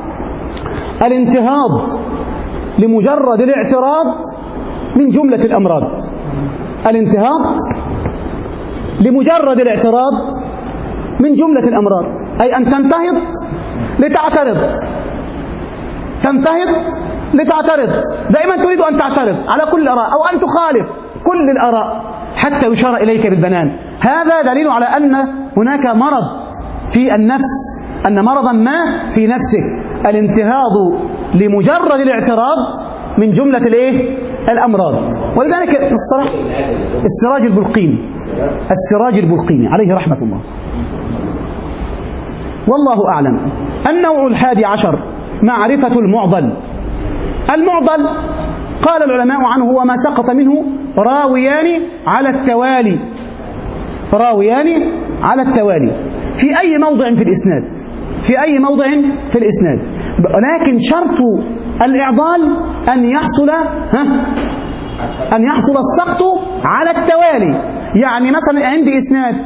الانتهاض لمجرد الاعتراض من جملة الأمراض. الانتهاض لمجرد الاعتراض من جملة الأمراض، أي أن تنتهض لتعترض، تنتهض لتعترض، دائما تريد أن تعترض على كل الآراء أو أن تخالف كل الآراء حتى يشار إليك بالبنان. هذا دليل على أن هناك مرض في النفس، أن مرضا ما في نفسك. الانتهاض لمجرد الاعتراض من جملة الايه؟ الأمراض. ولذلك الصراحة السراج البلقيني السراج البلقيني عليه رحمة الله. والله أعلم. النوع الحادي عشر معرفة المعضل. المعضل قال العلماء عنه هو ما سقط منه راويان على التوالي، راويان على التوالي في أي موضع في الإسناد، في أي موضع في الإسناد، ولكن شرط الإعضال أن يحصل ها أن يحصل السقط على التوالي. يعني مثلا عندي إسناد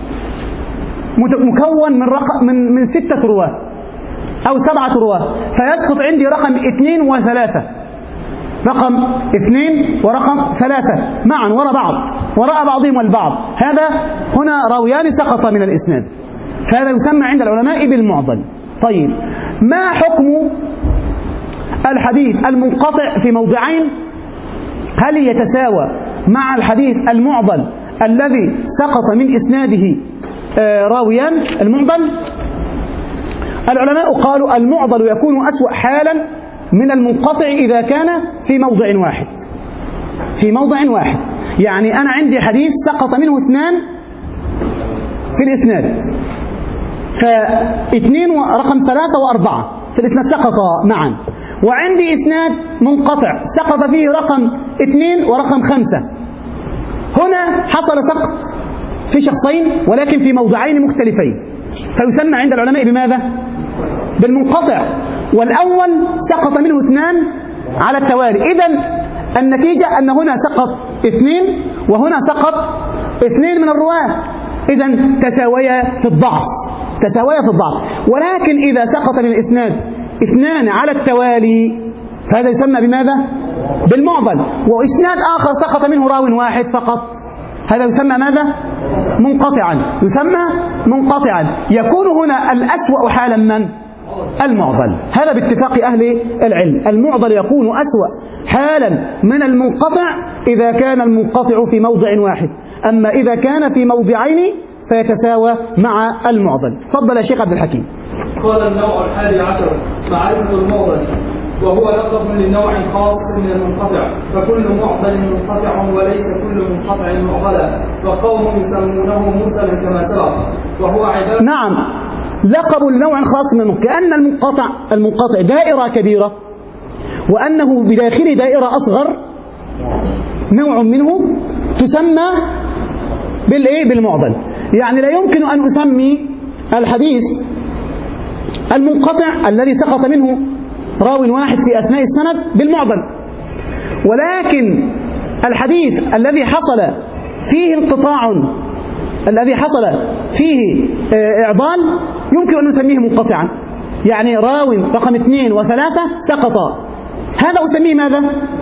مكون من رقم من من ستة رواة أو سبعة رواة، فيسقط عندي رقم اثنين وثلاثة، رقم اثنين ورقم ثلاثة معا وراء بعض وراء بعضهم البعض. هذا هنا راويان سقط من الإسناد، فهذا يسمى عند العلماء بالمعضل. طيب، ما حكم الحديث المنقطع في موضعين؟ هل يتساوى مع الحديث المعضل الذي سقط من إسناده راويان؟ المعضل العلماء قالوا المعضل يكون أسوأ حالا من المنقطع إذا كان في موضع واحد، في موضع واحد. يعني أنا عندي حديث سقط منه اثنان في الإسناد، فاثنين ورقم ثلاثة وأربعة في الإسناد سقطا معا، وعندي إسناد منقطع سقط فيه رقم اثنين ورقم خمسة. هنا حصل سقط في شخصين ولكن في موضعين مختلفين، فيسمى عند العلماء بماذا؟ بالمنقطع. والأول سقط منه اثنان على التوالي، إذن النتيجة أن هنا سقط اثنين وهنا سقط اثنين من الرواة، إذن تساويا في الضعف، تساويا في الضعف. ولكن إذا سقط من الإسناد اثنان على التوالي فهذا يسمى بماذا؟ بالمعضل. وإسناد آخر سقط منه راو واحد فقط هذا يسمى ماذا؟ منقطعا، يسمى منقطعا. يكون هنا الأسوأ حالا من؟ المعضل. هذا باتفاق أهل العلم، المعضل يكون أسوأ حالا من المنقطع إذا كان المنقطع في موضع واحد، أما إذا كان في موضعين فيتساوى مع المعضل. تفضل يا شيخ عبد الحكيم. قال النوع الحادي عشر معرفة المعضل، وهو لقب لنوع خاص من المنقطع، فكل معضل منقطع وليس كل منقطع معضلا، وقوم يسمونه مرسلا كما سبق، وهو عبارة. نعم، لقب لنوع خاص من المنقطع، كأن المنقطع المنقطع دائرة كبيرة وأنه بداخله دائرة أصغر، نوع منه تسمى بالإيه؟ بالمعضل. يعني لا يمكن أن أسمي الحديث المنقطع الذي سقط منه راو واحد في أثناء السند بالمعضل، ولكن الحديث الذي حصل فيه انقطاع، الذي حصل فيه إعضال، يمكن أن نسميه منقطعا. يعني راو رقم اثنين وثلاثة سقطا، هذا أسميه ماذا؟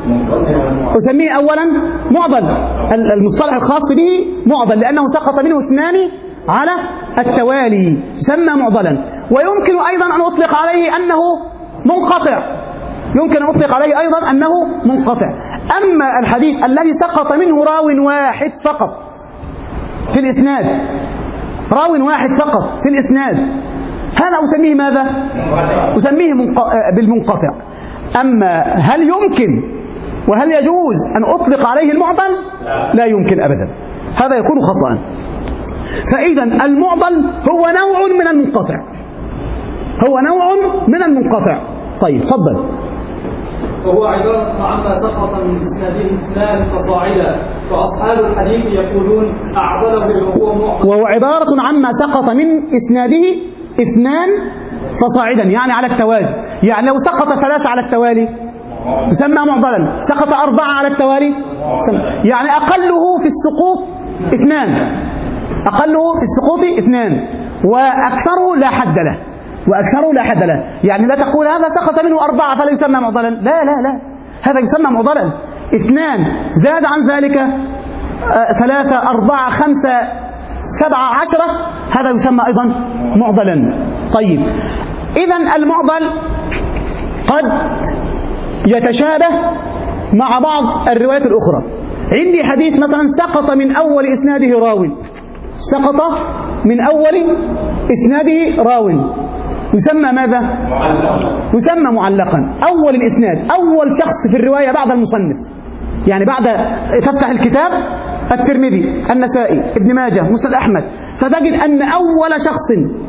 أسميه أولا معضل، المصطلح الخاص به معضل لأنه سقط منه اثنان على التوالي، يسمى معضلا. ويمكن أيضا أن أطلق عليه أنه منقطع، يمكن أن أطلق عليه أيضا أنه منقطع. أما الحديث الذي سقط منه راو واحد فقط في الإسناد، راو واحد فقط في الإسناد، هذا أسميه ماذا؟ أسميه بالمنقطع. أما هل يمكن وهل يجوز أن أطلق عليه المعضل؟ لا يمكن أبدا، هذا يكون خطأ. فإذا المعضل هو نوع من المنقطع، هو نوع من المنقطع. طيب تفضل. وهو عبارة عما سقط من إسناده اثنان فصاعدا، فأصحاب الحديث يقولون أعضله وهو معضل. وهو عبارة عما سقط من إسناده اثنان فصاعدا، يعني على التوالي. يعني لو سقط ثلاثة على التوالي يسمى معضلا، سقط أربعة على التوالي، يعني أقله في السقوط اثنان، أقله في السقوط اثنان، وأكثره لا حد له، وأكثره لا حد له. يعني لا تقول هذا سقط منه أربعة فلا يسمى معضلا، لا لا لا، هذا يسمى معضلا. اثنان زاد عن ذلك ثلاثة أربعة خمسة سبعة عشرة، هذا يسمى أيضا معضلا. طيب، إذن المعضل قد يتشابه مع بعض الروايات الأخرى. عندي حديث مثلا سقط من أول إسناده راو، سقط من أول إسناده راو، يسمى ماذا؟ يسمى معلقا. أول الإسناد، أول شخص في الرواية بعد المصنف، يعني بعد تفتح الكتاب الترمذي، النسائي، ابن ماجه، مسند أحمد، فتجد أن أول شخص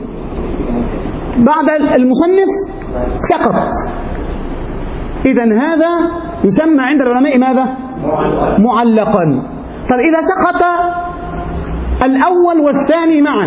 بعد المصنف سقط. إذن هذا يسمى عند العلماء ماذا؟ معلقا. طب إذا سقط الأول والثاني معا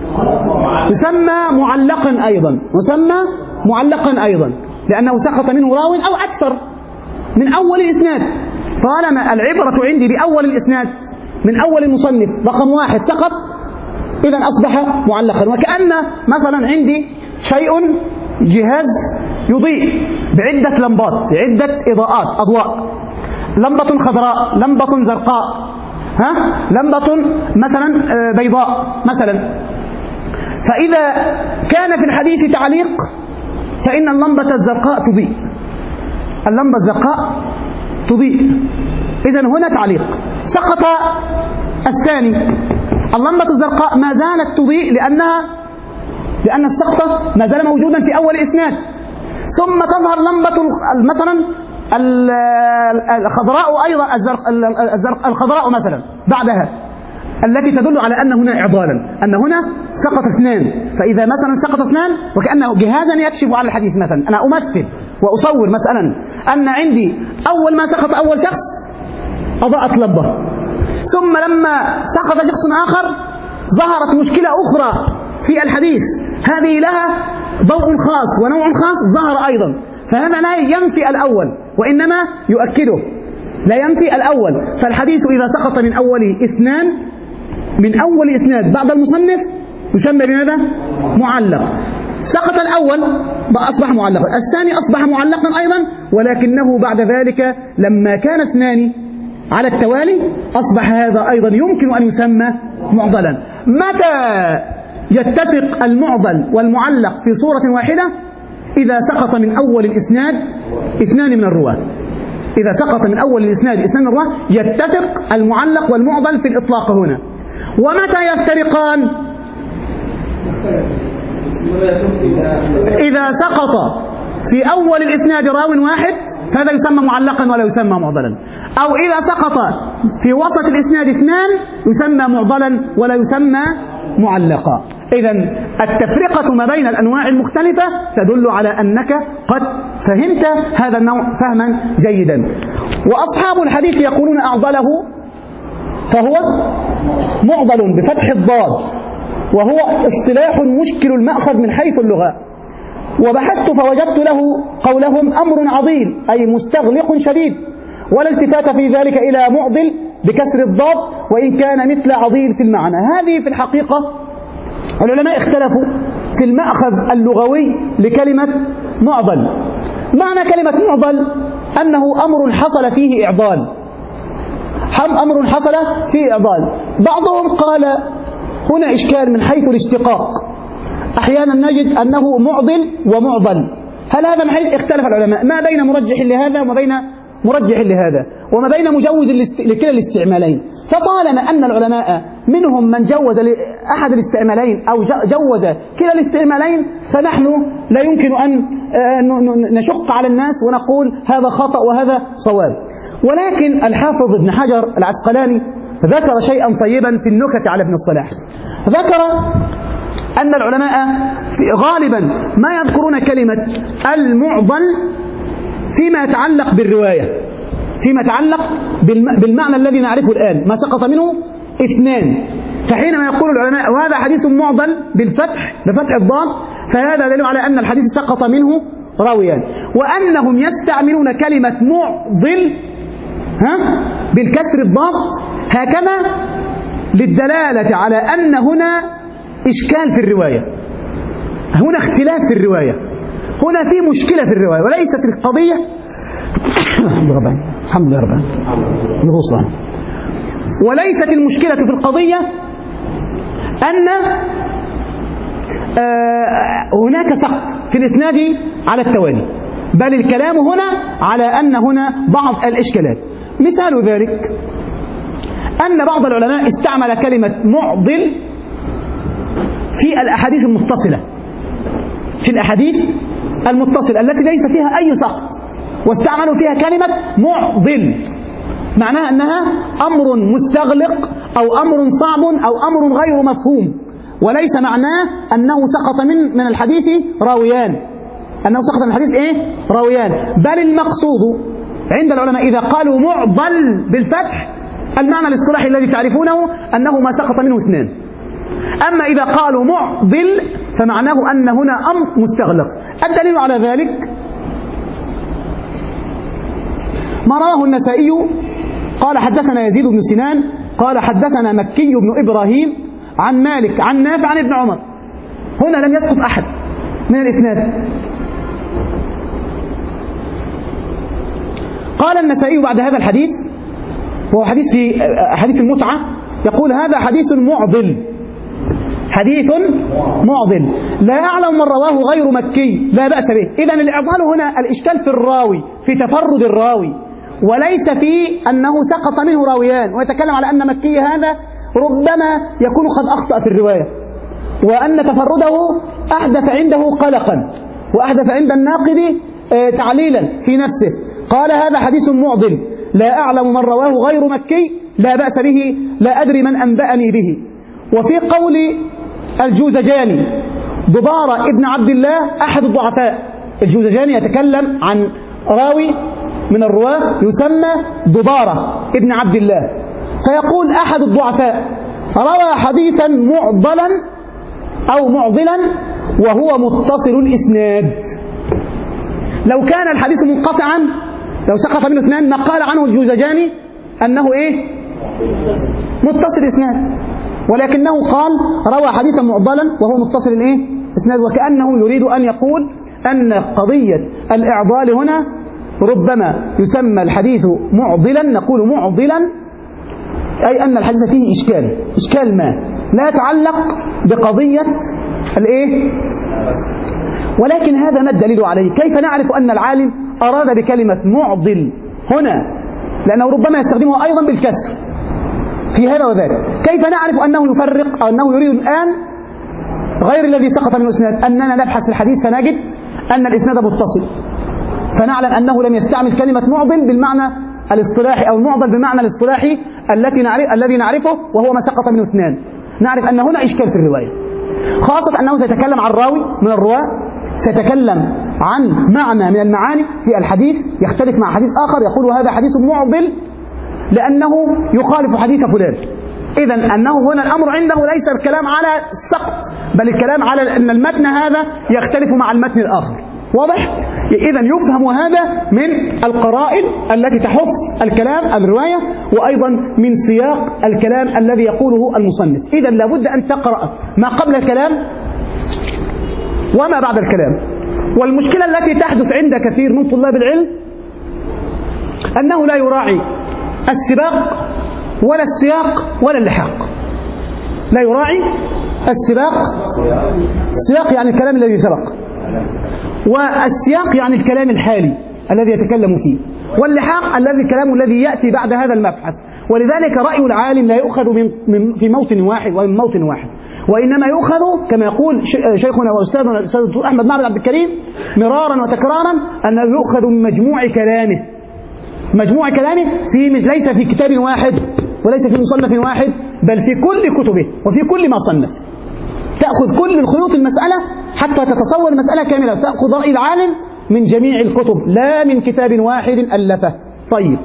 يسمى معلقا أيضا، يسمى معلقا أيضا، لأنه سقط منه راو أو أكثر من أول الإسناد. طالما العبرة عندي بأول الإسناد من أول المصنف رقم واحد سقط، إذن أصبح معلقا. وكأن مثلا عندي شيء جهاز يضيء بعدة لمبات، عدة إضاءات، أضواء، لمبة خضراء، لمبة زرقاء، ها؟ لمبة مثلا بيضاء مثلا. فإذا كان في الحديث تعليق فإن اللمبة الزرقاء تضيء، اللمبة الزرقاء تضيء، إذن هنا تعليق. سقط الثاني، اللمبة الزرقاء ما زالت تضيء لأنها لأن السقط ما زال موجودا في أول إسناد، ثم تظهر لمبة مثلا الخضراء أيضا، الزرق الخضراء مثلا بعدها، التي تدل على أن هنا إعضالا، أن هنا سقط اثنان. فإذا مثلا سقط اثنان وكأنه جهازا يكشف على الحديث، مثلا أنا أمثل وأصور مثلا أن عندي أول ما سقط أول شخص أضاءت لمبة، ثم لما سقط شخص آخر ظهرت مشكلة أخرى في الحديث، هذه لها ضوء خاص ونوع خاص ظهر أيضا. فهذا لا ينفي الأول وإنما يؤكده، لا ينفي الأول. فالحديث إذا سقط من أوله اثنان من أول إسناد بعد المصنف يسمى بماذا؟ معلق. سقط الأول أصبح معلقا، الثاني أصبح معلقا أيضا، ولكنه بعد ذلك لما كان اثنان على التوالي أصبح هذا أيضا يمكن أن يسمى معضلا. متى يتفق المعضل والمعلق في صورة واحدة؟ إذا سقط من أول الإسناد اثنان من الرواة. إذا سقط من أول الإسناد اثنان من الرواة يتفق المعلق والمعضل في الإطلاق هنا. ومتى يفترقان؟ إذا سقط في أول الإسناد راو واحد فهذا يسمى معلقا ولا يسمى معضلا، أو إذا سقط في وسط الإسناد اثنان يسمى معضلا ولا يسمى معلقا. إذن التفرقة ما بين الأنواع المختلفة تدل على أنك قد فهمت هذا النوع فهما جيدا. وأصحاب الحديث يقولون أعضله فهو معضل بفتح الضاد، وهو اصطلاح مشكل المأخذ من حيث اللغة. وبحثت فوجدت له قولهم أمر عظيم أي مستغلق شديد، ولا التفات في ذلك إلى معضل بكسر الضاد وإن كان مثل عضيل في المعنى. هذه في الحقيقة العلماء اختلفوا في المأخذ اللغوي لكلمة معضل. معنى كلمة معضل أنه أمر حصل فيه إعضال، أمر حصل فيه إعضال. بعضهم قال هنا إشكال من حيث الاشتقاق، أحيانا نجد أنه معضل ومعضل. هل هذا من حيث اختلف العلماء ما بين مرجح لهذا وما بين مرجح لهذا وما بين مجوز لكلا الاستعمالين. فطالما أن العلماء منهم من جوز أحد الاستعمالين أو جوز كلا الاستعمالين فنحن لا يمكن أن نشق على الناس ونقول هذا خطأ وهذا صواب. ولكن الحافظ ابن حجر العسقلاني ذكر شيئا طيبا في النكت على ابن الصلاح. ذكر أن العلماء غالبا ما يذكرون كلمة المعضل فيما يتعلق بالرواية، فيما يتعلق بالمعنى الذي نعرفه الآن، ما سقط منه اثنان. فحينما يقول العلماء وهذا حديث معضل بالفتح بفتح الضاد فهذا دليل على أن الحديث سقط منه راويان. وأنهم يستعملون كلمة معضل ها بالكسر الضاد هكذا للدلالة على أن هنا إشكال في الرواية، هنا اختلاف في الرواية، هنا في مشكلة في الرواية، وليست القضية الحمد لله رب العالمين وليست المشكلة في القضية أن هناك سقط في الإسناد على التوالي، بل الكلام هنا على أن هنا بعض الإشكالات. مثال ذلك أن بعض العلماء استعمل كلمة معضل في الأحاديث المتصلة، في الأحاديث المتصلة التي ليس فيها أي سقط، واستعملوا فيها كلمة معضل، معناها أنها أمر مستغلق أو أمر صعب أو أمر غير مفهوم، وليس معناه أنه سقط من من الحديث راويان، أنه سقط من الحديث إيه؟ راويان، بل المقصود عند العلماء إذا قالوا معضل بالفتح المعنى الاصطلاحي الذي تعرفونه أنه ما سقط منه اثنان. أما إذا قالوا معضل فمعناه أن هنا أمر مستغلق. الدليل على ذلك ما رواه النسائي قال حدثنا يزيد بن سنان قال حدثنا مكي بن إبراهيم عن مالك عن نافع عن ابن عمر. هنا لم يسقط أحد من الإسناد. قال النسائي بعد هذا الحديث وهو حديث في حديث المتعة يقول هذا حديث معضل، حديث معضل لا أعلم من رواه غير مكي لا بأس به. إذن الإعضال هنا الإشكال في الراوي، في تفرد الراوي، وليس في أنه سقط منه راويان. ويتكلم على أن مكي هذا ربما يكون قد أخطأ في الرواية، وأن تفرده أحدث عنده قلقا وأحدث عند الناقد تعليلا في نفسه. قال هذا حديث معضل لا أعلم من رواه غير مكي لا بأس به لا أدري من أنبأني به. وفي قول الجوزجاني ضبارة ابن عبد الله أحد الضعفاء، الجوزجاني يتكلم عن راوي من الرواة يسمى ضبارة ابن عبد الله، فيقول أحد الضعفاء روى حديثا معضلا أو معضلا وهو متصل الإسناد. لو كان الحديث منقطعا لو سقط منه اثنان ما قال عنه الجوزجاني أنه إيه؟ متصل الإسناد، ولكنه قال روى حديثا معضلا وهو متصل الإيه؟ إسناد، وكأنه يريد أن يقول أن قضية الإعضال هنا ربما يسمى الحديث معضلا، نقول معضلا أي أن الحديث فيه إشكال، إشكال ما لا يتعلق بقضية الإيه؟ ولكن هذا ما الدليل عليه؟ كيف نعرف أن العالم أراد بكلمة معضل هنا؟ لأنه ربما يستخدمها أيضا بالكسر في هذا وذاك. كيف نعرف أنه يفرق أو أنه يريد الآن غير الذي سقط من الإسناد؟ أننا نبحث في الحديث فنجد أن الإسناد متصل، فنعلم أنه لم يستعمل كلمة معضل بالمعنى الاصطلاحي أو المعضل بالمعنى الاصطلاحي التي نعرف الذي نعرفه وهو ما سقط منه اثنان. نعرف أن هنا إشكال في الرواية، خاصة أنه سيتكلم عن راوي من الرواة، سيتكلم عن معنى من المعاني في الحديث يختلف مع حديث آخر، يقول هذا حديث معضل لأنه يخالف حديث فلان. إذن أنه هنا الأمر عنده ليس الكلام على السقط، بل الكلام على أن المتن هذا يختلف مع المتن الآخر. واضح؟ إذن يفهم هذا من القرائن التي تحف الكلام الرواية، وأيضا من سياق الكلام الذي يقوله المصنف. إذن لابد أن تقرأ ما قبل الكلام وما بعد الكلام. والمشكلة التي تحدث عند كثير من طلاب العلم أنه لا يراعي السباق ولا السياق ولا اللحاق. لا يراعي السباق، السياق يعني الكلام الذي سبق، والسياق يعني الكلام الحالي الذي يتكلم فيه، واللحاق الذي الكلام الذي يأتي بعد هذا المبحث. ولذلك رأي العالم لا يؤخذ من من في موطن واحد ومن موطن واحد، وإنما يؤخذ كما يقول شيخنا وأستاذنا الأستاذ الدكتور أحمد معبد عبد الكريم مرارا وتكرارا، أنه يؤخذ من مجموع كلامه. مجموع كلامه في مش ليس في كتاب واحد وليس في مصنف واحد، بل في كل كتبه وفي كل ما صنف. تأخذ كل الخيوط المسألة حتى تتصور المسألة كاملة، تأخذ رأي العالم من جميع الكتب لا من كتاب واحد ألفه. طيب،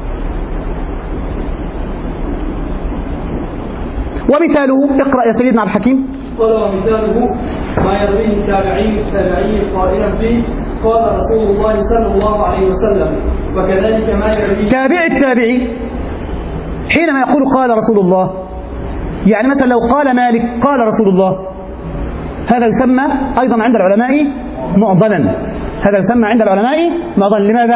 ومثاله اقرأ يا سيدنا عبد الحكيم. قال ومثاله ما يرويه التابعي التابعي قائلا فيه قال رسول الله صلى الله عليه وسلم، وكذلك ما يرويه تابع التابعي حينما يقول قال رسول الله، يعني مثلا لو قال مالك قال رسول الله، هذا يسمى أيضا عند العلماء معضلا. هذا يسمى عند العلماء معضلا. لماذا؟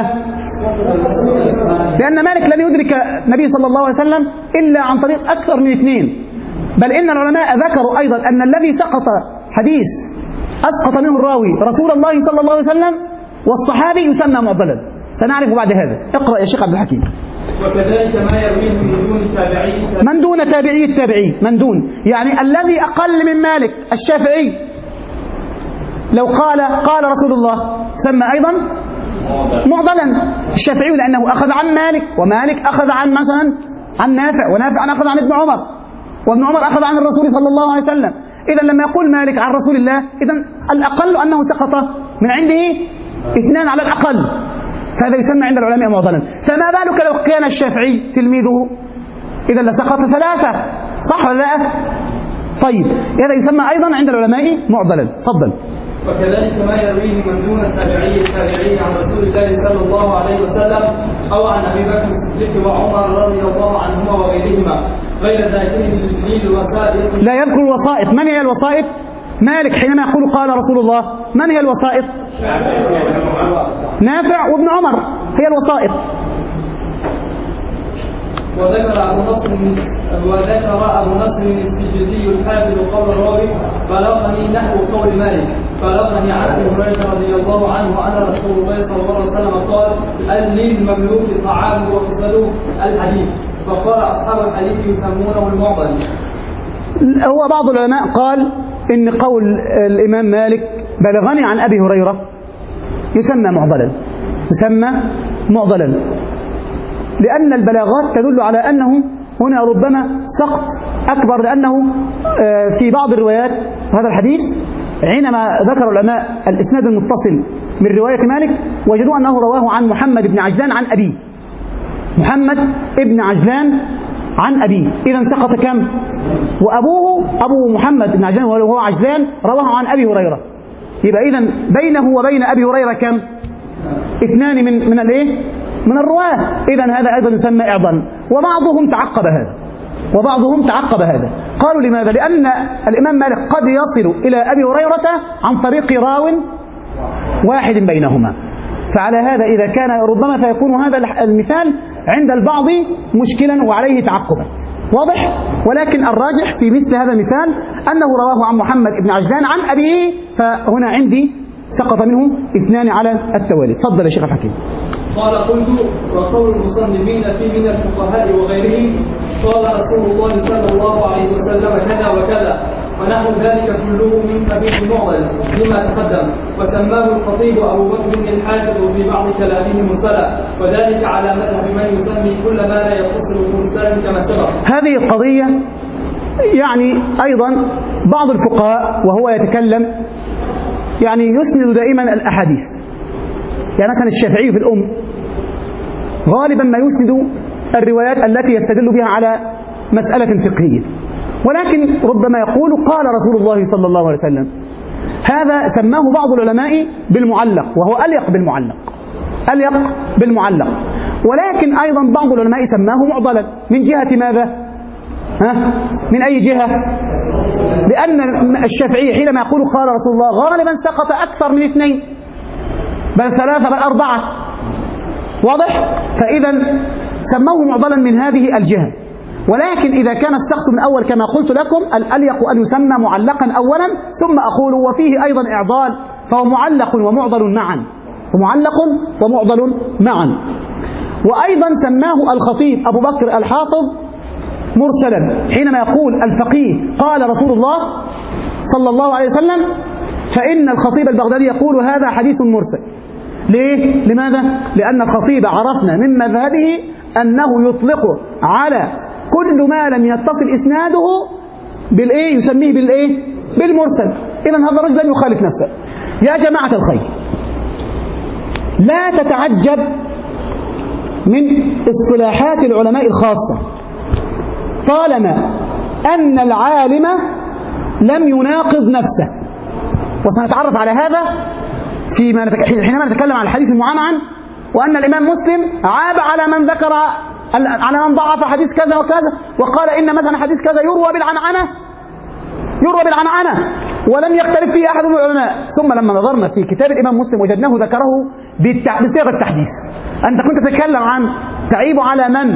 لأن مالك لم يدرك النبي صلى الله عليه وسلم إلا عن طريق أكثر من اثنين، بل إن العلماء ذكروا أيضا أن الذي سقط حديث أسقط منه الراوي رسول الله صلى الله عليه وسلم والصحابي يسمى معضلا. سنعرف بعد هذا. اقرأ يا شيخ عبد الحكيم. وكذلك ما يرويه من دون تابعي من دون تابعي التابعي، من دون يعني الذي أقل من مالك. الشافعي لو قال قال رسول الله سمى أيضا معضلا الشافعي، لأنه أخذ عن مالك، ومالك أخذ عن مثلا عن نافع، ونافع أخذ عن ابن عمر، وابن عمر أخذ عن الرسول صلى الله عليه وسلم. إذا لما يقول مالك عن رسول الله، إذا الأقل أنه سقط من عنده اثنان على الأقل، فهذا يسمى عند العلماء معضلا. فما بالك لو كان الشافعي تلميذه، إذا لسقط ثلاثة، صح ولا لا؟ طيب، هذا يسمى أيضا عند العلماء معضلا. تفضل. وكذلك ما يرويه من دون التابعي التابعي عن رسول الله صلى الله عليه وسلم أو عن أبي بكر الصديق وعمر رضي الله عنهما وغيرهما غير ذاكرين للوسائط. لا يذكر الوسائط. من هي الوسائط؟ مالك حينما يقول قال رسول الله، من هي الوسائط؟ نافع وابن عمر هي الوسائط. وذكر أبو نصر وذكر أبو نصر السجزي الحافظ قول الراوي بلغني نحو قول مالك بلغني عن أبي هريرة رضي الله عنه أن رسول الله صلى الله عليه وسلم قال للمملوك طعامه وكسوته الحديث، فقال أصحاب الحديث يسمونه المعضل. هو بعض العلماء قال إن قول الإمام مالك بلغني عن أبي هريرة يسمى معضلا، يسمى معضلا لأن البلاغات تدل على أنه هنا ربما سقط أكبر، لأنه في بعض الروايات هذا الحديث حينما ذكر العلماء الإسناد المتصل من رواية مالك وجدوا أنه رواه عن محمد بن عجلان عن أبيه. محمد بن عجلان عن أبيه، إذا سقط كم؟ وأبوه أبو محمد بن عجلان وهو عجلان رواه عن أبي هريرة، يبقى إذا بينه وبين أبي هريرة كم؟ اثنان من من الإيه؟ من الرواة. إذا هذا أيضا يسمى إعضال. وبعضهم تعقب هذا وبعضهم تعقب هذا قالوا لماذا؟ لأن الإمام مالك قد يصل إلى أبي هريرة عن طريق راو واحد بينهما، فعلى هذا إذا كان ربما فيكون هذا المثال عند البعض مشكلا وعليه تعقبات، واضح؟ ولكن الراجح في مثل هذا المثال أنه رواه عن محمد بن عجلان عن أبيه، فهنا عندي سقط منه اثنان على التوالي. تفضل يا شيخ الحكيم. قال قلت وقول المصنفين في من الفقهاء وغيرهم قال رسول الله صلى الله عليه وسلم كذا وكذا ونحو ذلك كله من قبيل معضل لما تقدم، وسماه الخطيب أبو بكر الحافظ في بعض كلامه مرسلا، وذلك على مذهب من يسمي كل ما لا يتصل مرسلا كما سبق. هذه القضية يعني أيضا بعض الفقهاء وهو يتكلم يعني يسند دائما الأحاديث، يعني مثلا الشافعي في الأم غالبا ما يسند الروايات التي يستدل بها على مسألة فقهية، ولكن ربما يقول قال رسول الله صلى الله عليه وسلم. هذا سماه بعض العلماء بالمعلق، وهو أليق بالمعلق أليق بالمعلق ولكن أيضا بعض العلماء سماه معضلا. من جهة ماذا؟ ها؟ من أي جهة؟ لأن الشافعي حينما يقول قال رسول الله غالبا سقط أكثر من اثنين بل ثلاثة بل أربعة، واضح؟ فإذا سموه معضلا من هذه الجهة. ولكن إذا كان السقط من أول كما قلت لكم الأليق أن يسمى معلقا أولا ثم أقول وفيه أيضا إعضال، فهو معلق ومعضل معا، ومعلق ومعضل معا. وأيضا سماه الخطيب أبو بكر الحافظ مرسلا حينما يقول الفقيه قال رسول الله صلى الله عليه وسلم، فإن الخطيب البغدادي يقول هذا حديث مرسل. ليه؟ لماذا؟ لأن الخطيب عرفنا من مذهبه أنه يطلق على كل ما لم يتصل إسناده بالإيه؟ يسميه بالإيه؟ بالمرسل. إذن هذا الرجل لم يخالف نفسه. يا جماعة الخير، لا تتعجب من اصطلاحات العلماء الخاصة طالما أن العالم لم يناقض نفسه، وسنتعرف على هذا فيما حينما نتكلم عن الحديث المعنعن، وأن الإمام مسلم عاب على من ذكر على من ضعف حديث كذا وكذا وقال إن مثلا حديث كذا يروى بالعنعنة يروى بالعنعنة ولم يختلف فيه أحد من العلماء. ثم لما نظرنا في كتاب الإمام مسلم وجدناه ذكره بصيغة التحديث. أنت كنت تتكلم عن تعيب على من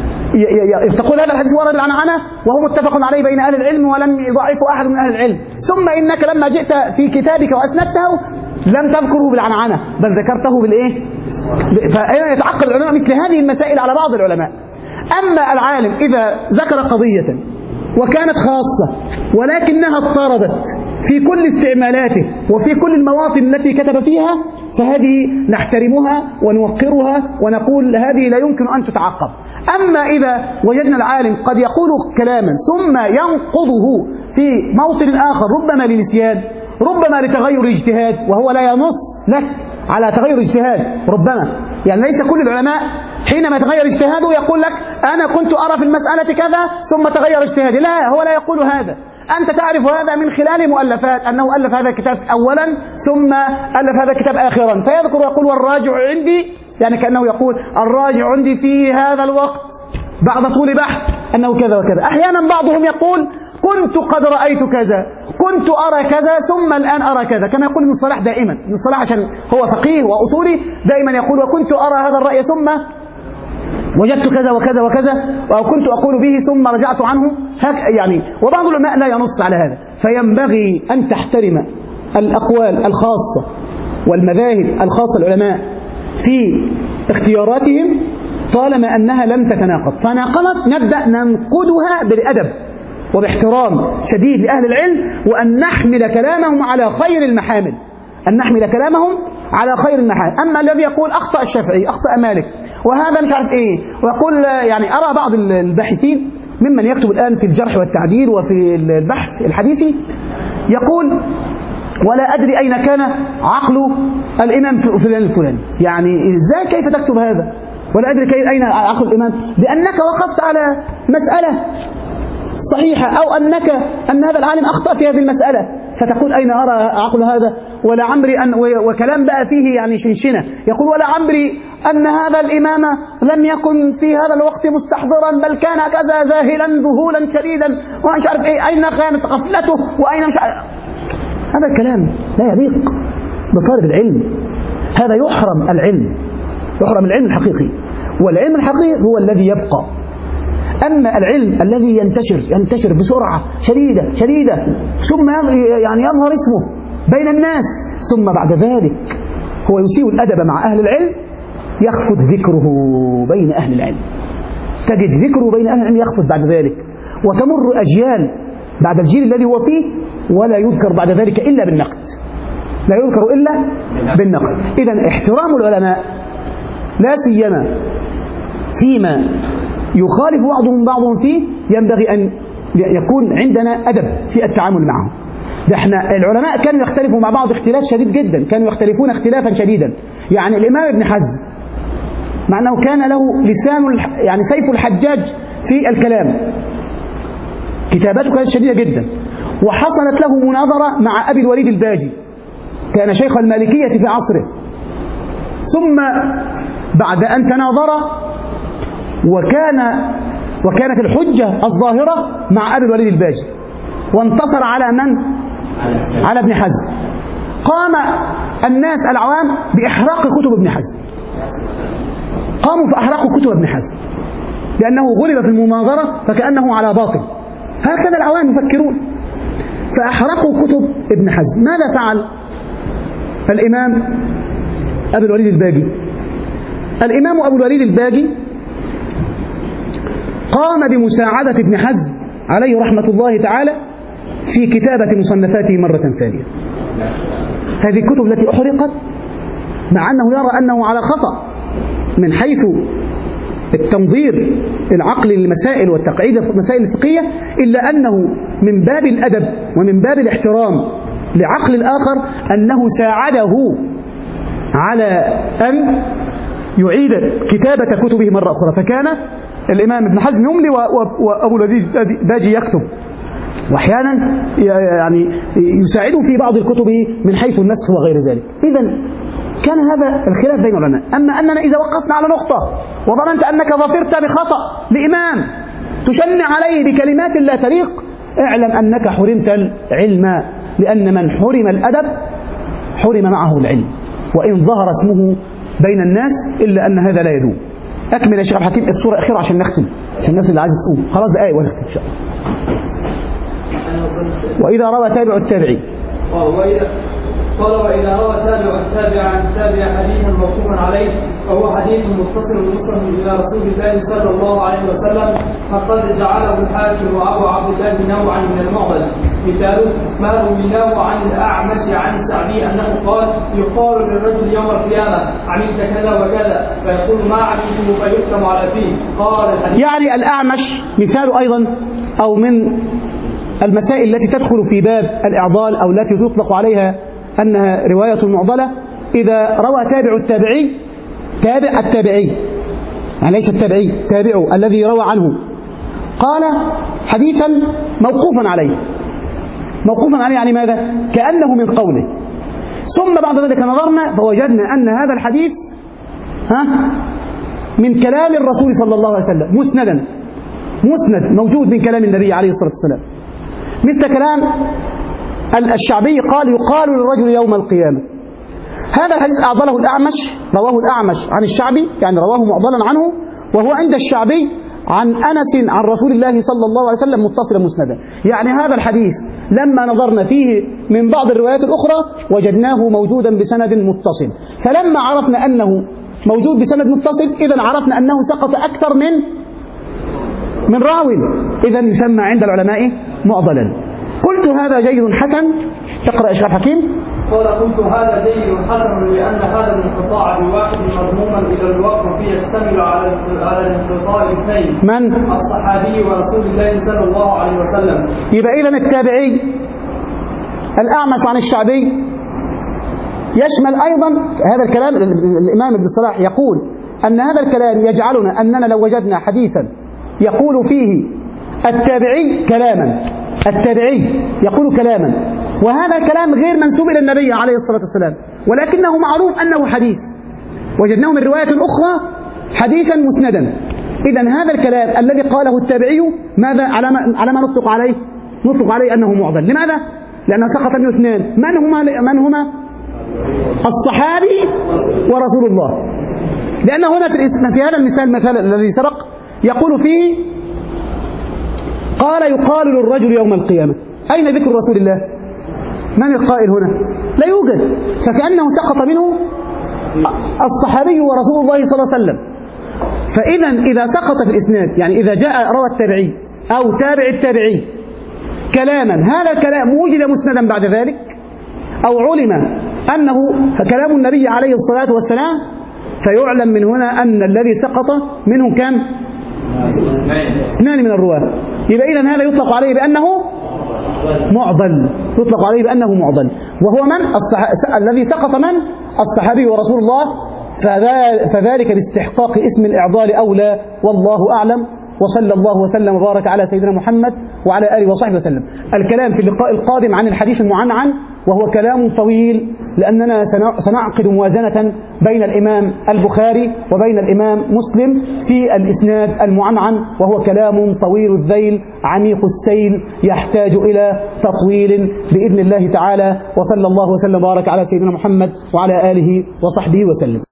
تقول هذا الحديث ورد بالعنعنة وهو متفق عليه بين أهل العلم ولم يضعفه أحد من أهل العلم، ثم إنك لما جئت في كتابك وأسندته لم تذكره بالعنعنة بل ذكرته بالإيه؟ فأين يتعقد العلماء مثل هذه المسائل على بعض العلماء. أما العالم إذا ذكر قضية وكانت خاصة ولكنها اضطردت في كل استعمالاته وفي كل المواطن التي كتب فيها، فهذه نحترمها ونوقرها ونقول هذه لا يمكن أن تتعقب. أما إذا وجدنا العالم قد يقول كلاما ثم ينقضه في موطن آخر ربما لنسيان ربما لتغير اجتهاد، وهو لا ينص لك على تغير اجتهاد ربما، يعني ليس كل العلماء حينما يتغير اجتهاده يقول لك أنا كنت أرى في المسألة كذا ثم تغير اجتهادي، لا، هو لا يقول هذا. أنت تعرف هذا من خلال مؤلفات، أنه ألف هذا الكتاب أولا ثم ألف هذا الكتاب آخرا، فيذكر ويقول والراجع عندي، يعني كأنه يقول الراجع عندي في هذا الوقت بعد طول بحث أنه كذا وكذا. أحيانا بعضهم يقول كنت قد رأيت كذا، كنت أرى كذا ثم الآن أرى كذا، كما يقول ابن الصلاح دائما. ابن الصلاح عشان هو فقيه وأصولي دائما يقول وكنت أرى هذا الرأي ثم وجدت كذا وكذا وكذا، أو كنت أقول به ثم رجعت عنه، يعني. وبعض العلماء لا ينص على هذا، فينبغي أن تحترم الأقوال الخاصة والمذاهب الخاصة العلماء في اختياراتهم طالما أنها لم تتناقض. فناقضت نبدأ ننقدها بالأدب وباحترام شديد لأهل العلم، وأن نحمل كلامهم على خير المحامل أن نحمل كلامهم على خير المحامل. أما الذي يقول أخطأ الشافعي أخطأ مالك وهذا مش عارف إيه، ويقول يعني أرى بعض الباحثين ممن يكتب الآن في الجرح والتعديل وفي البحث الحديثي يقول ولا أدري أين كان عقل الإمام فلان الفلاني، يعني إزاي كيف تكتب هذا ولا أدري كيف أين عقل الإمام، لأنك وقفت على مسألة صحيحة أو أنك أن هذا العالم أخطأ في هذه المسألة، فتقول أين أرى عقل هذا؟ ولا عمري أن وكلام بقى فيه يعني شنشنة، يقول ولا عمري أن هذا الإمام لم يكن في هذا الوقت مستحضرا بل كان كذا ذاهلا ذهولا شديدا ومش عارف إيه، أين كانت غفلته وأين مش عارف. هذا الكلام لا يليق بطالب العلم، هذا يحرم العلم، يحرم العلم الحقيقي، والعلم الحقيقي هو الذي يبقى. أما العلم الذي ينتشر ينتشر بسرعة شديدة شديدة ثم يعني يظهر اسمه بين الناس، ثم بعد ذلك هو يسيء الأدب مع أهل العلم، يخفض ذكره بين أهل العلم، تجد ذكره بين أهل العلم يخفض بعد ذلك، وتمر أجيال بعد الجيل الذي هو فيه ولا يذكر بعد ذلك إلا بالنقد، لا يذكر إلا بالنقد. إذن احترام العلماء لا سيما فيما يخالف بعضهم بعضهم فيه ينبغي أن يكون عندنا أدب في التعامل معهم. احنا العلماء كانوا يختلفوا مع بعض اختلاف شديد جدا، كانوا يختلفون اختلافا شديدا. يعني الإمام ابن حزم مع أنه كان له لسان يعني سيف الحجاج في الكلام، كتاباته كانت شديدة جدا، وحصلت له مناظرة مع أبي الوليد الباجي، كان شيخ المالكية في عصره، ثم بعد أن تناظر وكان وكانت الحجة الظاهرة مع أبي الوليد الباجي، وانتصر على من؟ على ابن حزم. قام الناس العوام بإحراق كتب ابن حزم، قاموا فأحرقوا كتب ابن حزم لأنه غلب في المناظرة فكأنه على باطل، هكذا العوام يفكرون، فأحرقوا كتب ابن حزم. ماذا فعل الإمام أبي الوليد الباجي؟ الإمام أبو الوليد الباجي قام بمساعدة ابن حزم عليه رحمة الله تعالى في كتابة مصنفاته مرة ثانية. هذه الكتب التي أحرقت مع أنه يرى أنه على خطأ من حيث التنظير العقلي للمسائل والتقعيد المسائل الفقهية، إلا أنه من باب الأدب ومن باب الاحترام لعقل الآخر أنه ساعده على أن يعيد كتابة كتبه مرة أخرى. فكان الإمام ابن حزم يملي وأبو الوليد باجي يكتب، وأحيانا يعني يساعده في بعض الكتب من حيث النسخ وغير ذلك. إذن كان هذا الخلاف بين العلماء. أما أننا إذا وقفنا على نقطة وظننت أنك ظفرت بخطأ لإمام تشنع عليه بكلمات لا تليق، اعلم أنك حرمت العلم، لأن من حرم الأدب حرم معه العلم، وإن ظهر اسمه بين الناس إلا أن هذا لا يدوم. أكمل يا شيخ عبد الحكيم السورة الأخيرة عشان نختم، عشان الناس اللي عايزة تقوم خلاص دقايق ونختم إن شاء الله. وإذا روى تابع التابعي قال وإذا روى تابع التابع عن التابع حديثا موقوفا عليه فهو حديث متصل مسلم إلى رسول الله صلى الله عليه وسلم، فقد جعله الحاكم وأبو عبد الله نوعا من المعضل. مثاله ما رويناه عن الأعمش عن الشعبي أنه قال يقال للرجل يوم القيامة عملت كذا وكذا فيقول ما عملته فيكتم على فيه. قال الحديث يعني الأعمش مثال أيضا أو من المسائل التي تدخل في باب الإعضال أو التي تطلق عليها أنها رواية معضلة. إذا روى تابع التابعي تابع التابعي يعني ليس التابعي تابعه الذي روى عنه قال حديثا موقوفا عليه، موقوفا عليه يعني ماذا؟ كأنه من قوله، ثم بعد ذلك نظرنا فوجدنا أن هذا الحديث ها من كلام الرسول صلى الله عليه وسلم مسندا، مسند موجود من كلام النبي عليه الصلاة والسلام، مثل كلام الشعبي قال يقال للرجل يوم القيامة. هذا الحديث أعضله الأعمش، رواه الأعمش عن الشعبي يعني رواه معضلا عنه، وهو عند الشعبي عن أنس عن رسول الله صلى الله عليه وسلم متصلا مسندا. يعني هذا الحديث لما نظرنا فيه من بعض الروايات الأخرى وجدناه موجودا بسند متصل، فلما عرفنا أنه موجود بسند متصل إذن عرفنا أنه سقط أكثر من من راوي، إذن يسمى عند العلماء معضلا. قلت هذا جيد حسن. تقرأ يا شيخ حكيم. قال قلت هذا جيد حسن لأن هذا الانقطاع بواحد مضموما إلى الوقف فيه يشتمل على على الانقطاع الاثنين من؟ الصحابي ورسول الله صلى الله عليه وسلم. يبقى إذن التابعي الأعمش عن الشعبي يشمل أيضا هذا الكلام. الإمام ابن الصلاح يقول أن هذا الكلام يجعلنا أننا لو وجدنا حديثا يقول فيه التابعي كلاما، التابعي يقول كلاما وهذا الكلام غير منسوب إلى النبي عليه الصلاة والسلام، ولكنه معروف أنه حديث، وجدناه من رواية أخرى حديثا مسندا. إذن هذا الكلام الذي قاله التابعي ماذا على ما, على ما نطلق عليه؟ نطلق عليه أنه معضل. لماذا؟ لأنه سقط منه اثنان. من هما؟ من هما؟ الصحابي ورسول الله. لأن هنا في, في هذا المثال مثال الذي سبق يقول فيه قال يقال للرجل يوم القيامة أين ذكر رسول الله؟ من القائل هنا؟ لا يوجد. فكأنه سقط منه الصحابي ورسول الله صلى الله عليه وسلم. فإذا إذا سقط في الإسناد، يعني إذا جاء روى التابعي أو تابع التابعي كلاما، هذا الكلام وجد مسندا بعد ذلك أو علم أنه كلام النبي عليه الصلاة والسلام، فيعلم من هنا أن الذي سقط منه كم؟ اثنان من الرواة. يبقى إذن هذا يطلق عليه بأنه معضل، يطلق عليه بأنه معضل. وهو من؟ الصح... الذي سقط من؟ الصحابي ورسول الله، فذلك باستحقاق اسم الإعضال أولى، والله أعلم. وصلى الله وسلم وبارك على سيدنا محمد وعلى آله وصحبه وسلم. الكلام في اللقاء القادم عن الحديث المعنعن، وهو كلام طويل، لأننا سنعقد موازنة بين الإمام البخاري وبين الإمام مسلم في الإسناد المعنعن، وهو كلام طويل الذيل عميق السيل يحتاج إلى تطويل بإذن الله تعالى. وصلى الله وسلم وبارك على سيدنا محمد وعلى آله وصحبه وسلم.